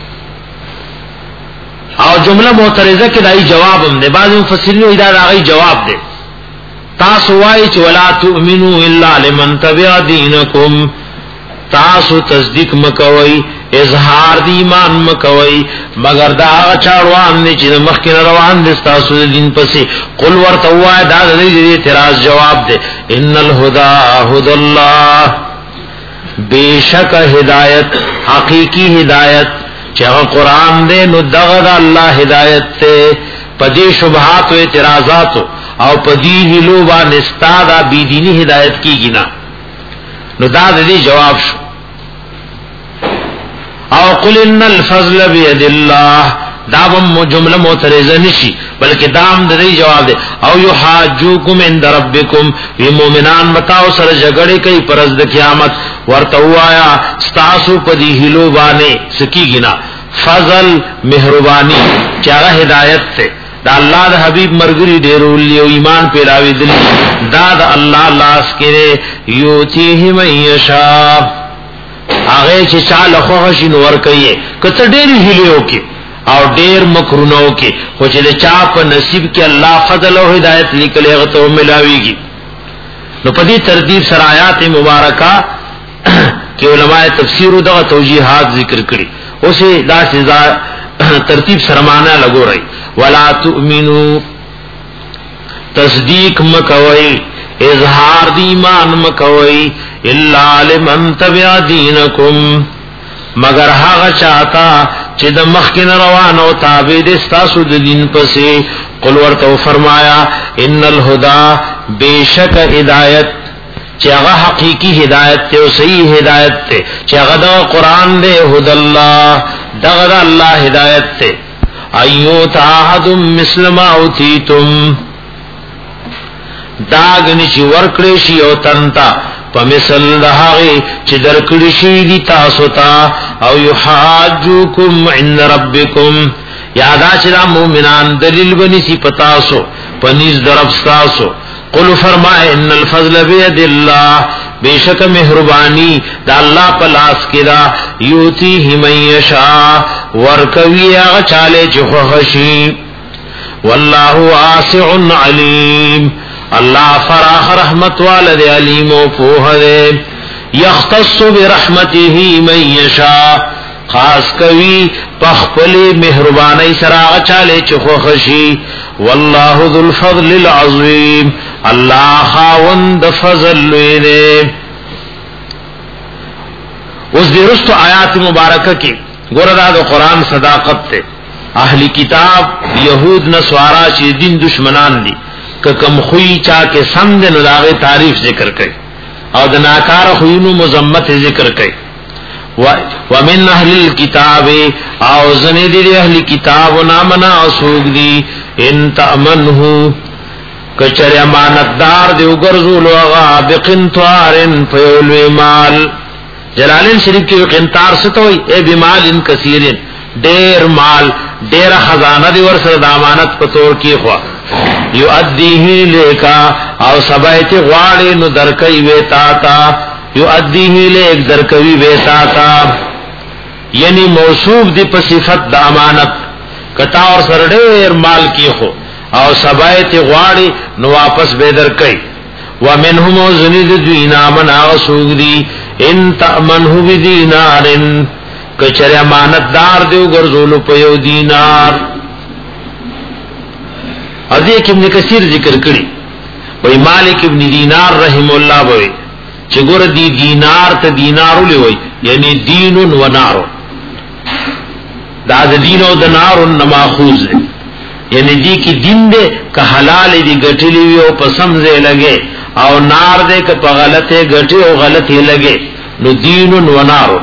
او جمله معترضه کې دای جواب هم دی. بعض مفسرین دا راغی جواب دی تاسو وایي چې ولا تؤمنو الا لمن تبع دینکم تاسو تصدیق مکوئ اظهار دی ایمان مکوئ مگر دا چاروان دی چې مخکې روان دي تاسو د دین پسې. قل ورته وای دا د دې اعتراض جواب دی ان الهدى هدى الله بیشک ہدایت حقیقی ہدایت چاہے قرآن دے نو دغد اللہ ہدایت تے پدی شبہات و اعتراضات او پدی ہلو با نستادا بی دینی ہدایت کی گنا نو دا دی جواب شو. او قل ان الفضل بيد الله داوم جمله معترضه نشي بلکې دام د دې جواب دی او یحاجوکم عند ربکم وی مومنان متاو سره جګړه کوي پرز د قیامت ورته وایا استاسو په دې هلو باندې سکیګنا فضل مهرباني چې هغه هدایت ته دا الله د حبيب مرګري ډېرول یو ایمان پیراوي دي دا د الله لاس کې یوتیه مېشا هغه چې چاله خو شي نور کوي کته ډېر هلیو کې او ډېر مکرونو کې خو چې چا په نصیب کې الله فضل او هدایت لیکلې هغه ته ملاويږي نو په دې ترتیب سره آیات مبارکه کې علماء تفسیر دغه توجیهات ذکر کړي اوسه دا سزا ترتیب سره معنا لګورئ ولا تؤمنو تصدیق مکوئی اظہار دی ایمان مکوئی الا لمن تبع دینکم مگر هغه چاہتا چې د مخکین روان او تابع دي تاسو د دین پسې قل ورته فرمایا ان الهدى بیشک ہدایت چې هغه حقيقي هدایت ته او صحیح هدایت ته چې هغه د قران دی هدى الله دغه الله هدایت ته ایو تعهدم مسلم اوتیتم داغنی چې ورکړې شي او تنتا په مثل دهغه چې درکړې شي دي تاسو ته او یحاجوکم عند ربکم یادا چې مومنان دلیل بنی سی پتاسو پنیز درب تاسو قل فرمائے ان الفضل بید اللہ بیشک مہربانی دا اللہ پلاس کدا یوتیہ من یشاء ورکوی آغا چالے چخوخشی واللہ واسع علیم اللہ فراخ رحمت والد علیم و پوہ دے یختص برحمته من یشاء خاص کوي پخپلی مهربانی سره چاله چخوخشی والله ذو الفضل العظیم الله خاوند فضل لوی اوس درست آیات مبارکه کې ګوردا د قران صداقت ته اهلی کتاب يهود نصارا چې دین دشمنان دي ک کم خوې چا کې سم د نلاغه تعریف ذکر کړي او د ناکار خوینو مذمت ذکر کړي ومن اهل الكتاب او زنی دی اهل کتاب نامنا اسوق دی ان تامنه کچر امانتدار دی وګرځول هغه بقنطارن فیل مال جلالین شریف کې قنطار ستوي اے بمال کثیر ډیر مال ډیر خزانه دی ور سره د امانت په تور کې خو یؤدیه لیکا او سبایت غواړي نو درکې وتا تا یؤدیه لیک درکوي وتا تا یعنی موصوف دی په صفت د امانت کتا اور سره ډیر مال کې خو او سبایت غواړي نو واپس به درکې ومنهم زنید دینا من اسوق دی ان تامنه بدینارن کچره امانتدار دیو ګرځول په یو دینار ادي کې ابن کثیر ذکر کړی وای مالک ابن دینار رحم الله وای چې ګور دی دینار ته دینارو لوي یعنی دین و نار دا د دین او د نار نماخوز یعنی دی کی دین دے که حلال دی گٹلی وی او پسمزے لگے او نار دے که پا غلطے گٹی او غلطے لگے نو دین و نار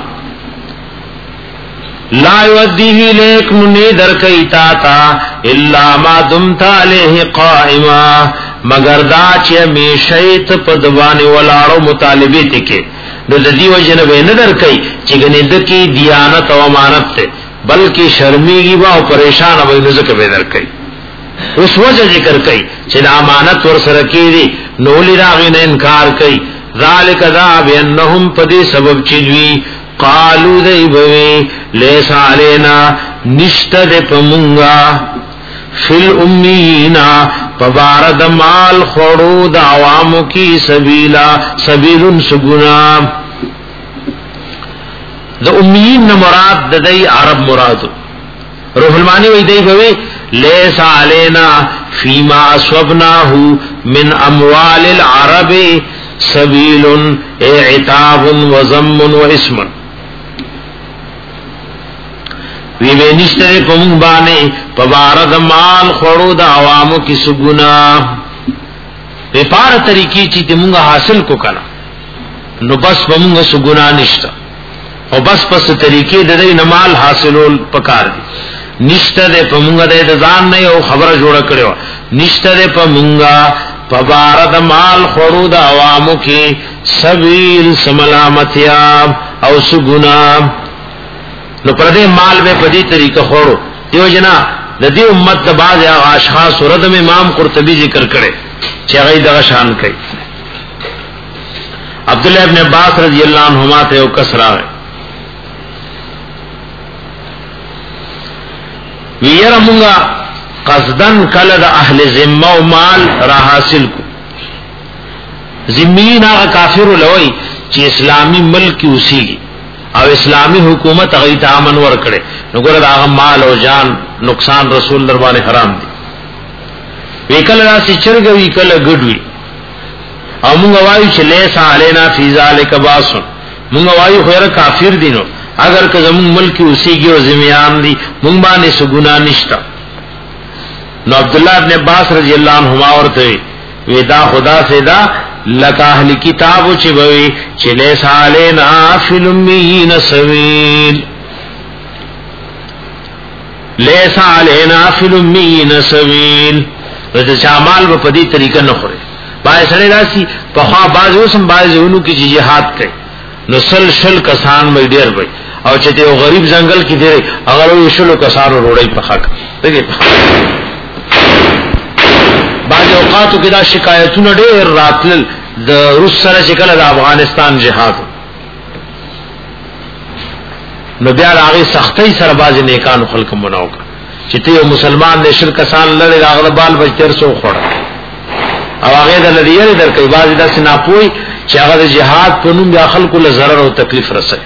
لا یودیه لیک منی در کئی تاتا الا ما دمتا علیہ قائما مگر دا چی میشیت پدوانی والارو مطالبی تکے نو دا دیو جنبے ندر کئی چگنی دکی دیانت و امانت تے بلکہ شرمیگی با و پریشان و نزک بیدر کئی اس وجہ ذکر کئی چی امانت ورسر کی دی نولی راغین انکار کئی ذالک دا بینہم پدی سبب چیدوی قالو دی بوی لیسا علینا نشت دی پمونگا فی الامینا پبارد مال خورود عوامو کی سبیلا سبیلن سگنا دا امیین مراد دا دی عرب مرادو روح المانی وی دی بوی لیسا علینا فیما اسوبناہو من اموال العرب سبیل اعتاب و ضم و اسم وی بے نشتر پمونگ بانے پبارد مال خورو دا عوامو کی سگنا بے پار طریقی چیتی مونگا حاصل کو کنا نو بس پمونگا سگنا نشتا او بس پس طریقې د دې نمال حاصلول پکار دي نشته د پمونګه د ځان نه یو خبره جوړه کړو نشته د پمونګه پبارد مال خورو د عوامو کې سبیل سملامتیا او سګنا نو پر دې مال به په دې طریقه خورو دیو جنا د دې امت د باز اشخاص ورته امام قرطبي ذکر کړي چې هغه دغه شان کوي عبد الله ابن عباس رضی الله عنهما ته یو کس راغی ویره مونږه قصدن کله د اهل ذمه او مال را حاصل کو ذمین هغه کافر لوی چې اسلامی ملک اوسېږي او اسلامی حکومت هغه ته امن ور کړي نو ګره دا مال او جان نقصان رسول در باندې حرام دي وکل راسي چرګ وکل ګډوي او موږ وایو چې لیسا علینا فی ذلک باس موږ وایو خیر کافر دینو اگر که زمون ملک اوسېږي او زمیان دي موږ باندې سګنا نشتا نو عبد الله ابن عباس رضی الله عنهما ورته ودا خدا سے دا لکا اهل کتابو چې وي چې لیسا علینا فی الامیین سبیل لیسا علینا فی الامیین سبیل رته شامل په دې طریقه نه خوري بای سره راسي په خوا باز اوسم بازونو کې جهاد کوي نو سل شل کسان مې ډیر وي او چې یو غریب ځنګل کې دی اگر یو شلو کسانو روړی په حق دغه بعض اوقاتو کې دا شکایتونه ډېر راتل د روس سره چې کله د افغانستان جهاد نو بیا هغه سختۍ سره باز نیکانو خلک مناو چې ته یو مسلمان نشل کسان لړ راغله بال بچتر سو خور او هغه د لري درکې باز د سنا پوي چې هغه د جهاد په نوم د خلکو له ضرر او تکلیف رسي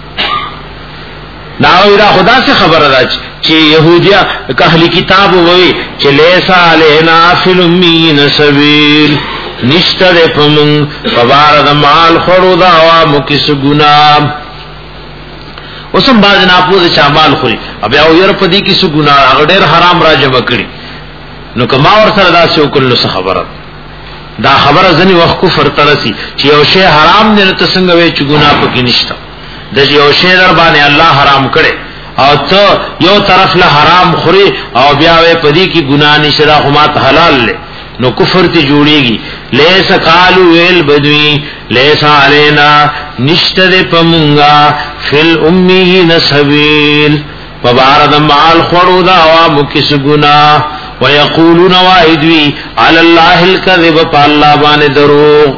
ناوی را خدا سے خبر راځي چې يهوديا اهل کتاب ووي چې لیسا علینا فی الامیین سبیل نشتر پمون فبارد مال خورو دا عوامو کس گناہ اوسم باز ناپوز چامال خوری اب یاو یر پدی کس گناہ اگر دیر حرام را جمع کری نو کما ورسر دا سیو کلو سا خبرت دا خبر زنی وقت کفر ترسی چی یو شی حرام دی نتا سنگوی چی گناہ پکی نشتا دا چی یو شی در بانی اللہ حرام کرے او تو یو طرف لا حرام خوری او بیاوی پدی کی گناہ نشتا دا خمات حلال لے نو کفر تی جوڑیگی لیسا قالو ویل بدوی لیسا علینا نشتد پمونگا فی الامیین سبیل وبارد مال خورو دا عوامو کس گناہ ویقولون واحدوی علی اللہ الکذب پا اللہ بان درو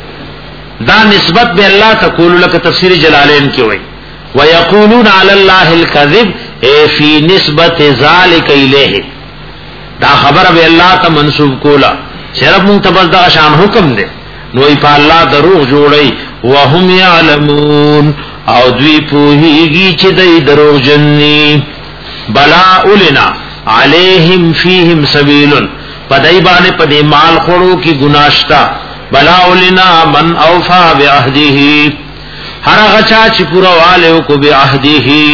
دا نسبت بے اللہ تقولو لکا تفسیر جلالین کی ہوئی ویقولون علی اللہ الکذب اے فی نسبت ذالک الیہ دا خبر بے اللہ تا منصوب کولا صرف منتبس دا شان حکم دے نوی پا اللہ دروغ جوڑی وهم یعلمون او دوی پوہیگی چی دی دروغ جنی بلا اولنا علیہم فیہم سبیلن پدائی بانے پدی مال خورو کی گناشتا بلا اولنا من اوفا بعہدیہی ہر غچا چی پورا والیو کو بعہدیہی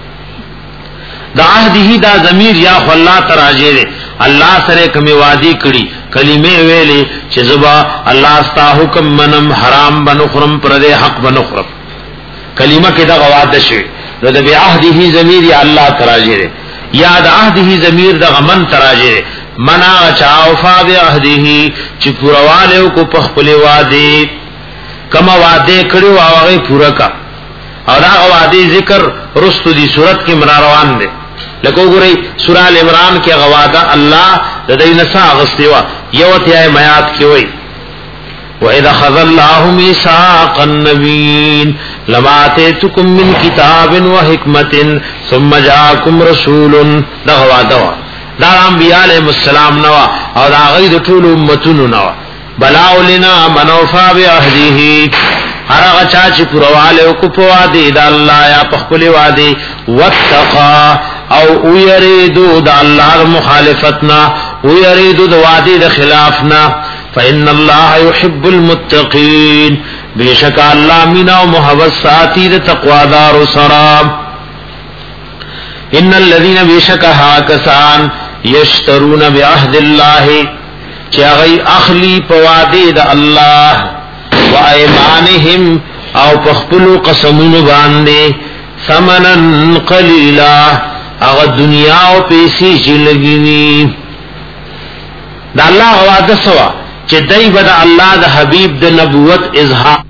دا عہدی دا ضمیر یا خو اللہ تراجے دے اللہ سره کمی وادی کړي کلمې ویلې چې زبا الله استا حکم منم حرام بنخرم پر دې حق بنخرم کلمه کې دا وعده شي نو د بعهده ضمیر یا الله تراجه دے یا د عهده ضمیر د غمن تراجه دے منا چاوفا بعهده چې پرواله کو په خپل وعده کما وعده کړو هغه پورا کا اور هغه وعده ذکر رستو دی صورت کې مناروان دي لکه وګورئ سورہ ال عمران کې غوادا الله د دې نسا غستوا یو ته میات کې وای واذا خذ الله ميثاق النبيين لما اتيتكم من كتاب وحكمه ثم جاءكم رسول دا غوادا دا انبیاء علیهم السلام نو او دا غید ټول امتونو نو بلاو لنا منوفا بعهده هرغه چا چې پرواله کو په وادي د الله یا په خپل وادي واتقا او ويريدو د الله مخالفتنا ويريدو د وادي د خلافنا فإن الله يحب المتقين بشک الله مینا او محبت ساتي د تقوا دار سرام ان الذين بشک هاکسان یشترون بعهد الله چاغي اخلی په وادي د الله وایمانهم او پخپلو قسمونو باندې ثمنن قلیلا اغه دنیا او پیسې چې لګینی دا الله وعده سوا چې دای بد الله د حبیب د نبوت اظهار